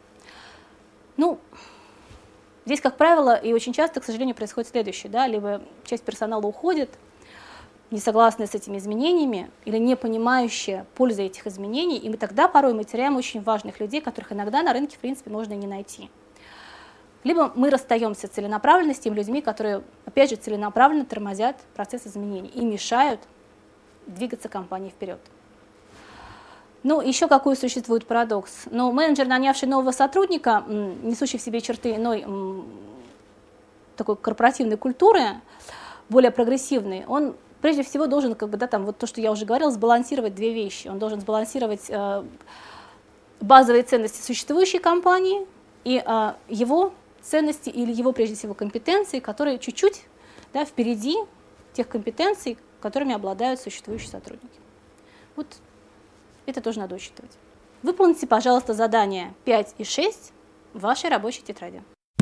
Ну, здесь, как правило, и очень часто, к сожалению, происходит следующее, да, либо часть персонала уходит, не согласные с этими изменениями или не понимающие пользы этих изменений, и мы тогда порой мы теряем очень важных людей, которых иногда на рынке, в принципе, можно и не найти. Либо мы расстаемся целенаправленно с теми людьми, которые, опять же, целенаправленно тормозят процесс изменений и мешают двигаться компании вперед. Ну, еще какой существует парадокс? Ну, менеджер, нанявший нового сотрудника, несущий в себе черты иной такой корпоративной культуры, более прогрессивной, он прежде всего должен, как бы, да, там, вот то, что я уже говорила, сбалансировать две вещи. Он должен сбалансировать э, базовые ценности существующей компании и э, его ценности или его, прежде всего, компетенции, которые чуть-чуть, да, впереди тех компетенций, которыми обладают существующие сотрудники. Вот это тоже надо учитывать. Выполните, пожалуйста, задания пять и шесть в вашей рабочей тетради.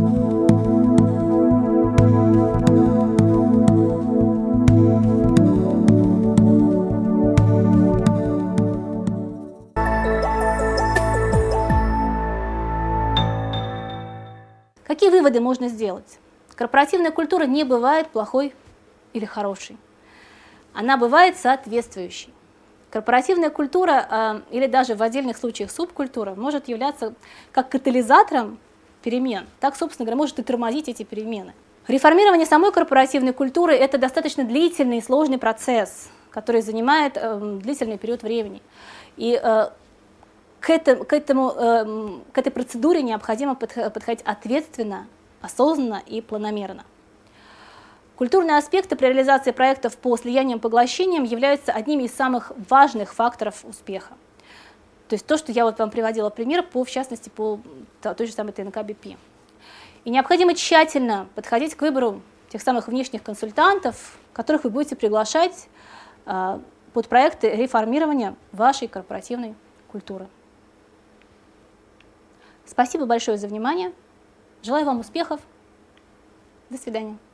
Какие выводы можно сделать? Корпоративная культура не бывает плохой или хорошей. Она бывает соответствующей. Корпоративная культура, э, или даже в отдельных случаях субкультура, может являться как катализатором перемен, так, собственно говоря, может и тормозить эти перемены. Реформирование самой корпоративной культуры – это достаточно длительный и сложный процесс, который занимает э, длительный период времени. И э, К, этому, к, этому, э, к этой процедуре необходимо подходить ответственно, осознанно и планомерно. Культурные аспекты при реализации проектов по слияниям и поглощениям являются одними из самых важных факторов успеха. То есть то, что я вот вам приводила пример, по, в частности, по той же самой ТНК би пи. И необходимо тщательно подходить к выбору тех самых внешних консультантов, которых вы будете приглашать э, под проекты реформирования вашей корпоративной культуры. Спасибо большое за внимание. Желаю вам успехов. До свидания.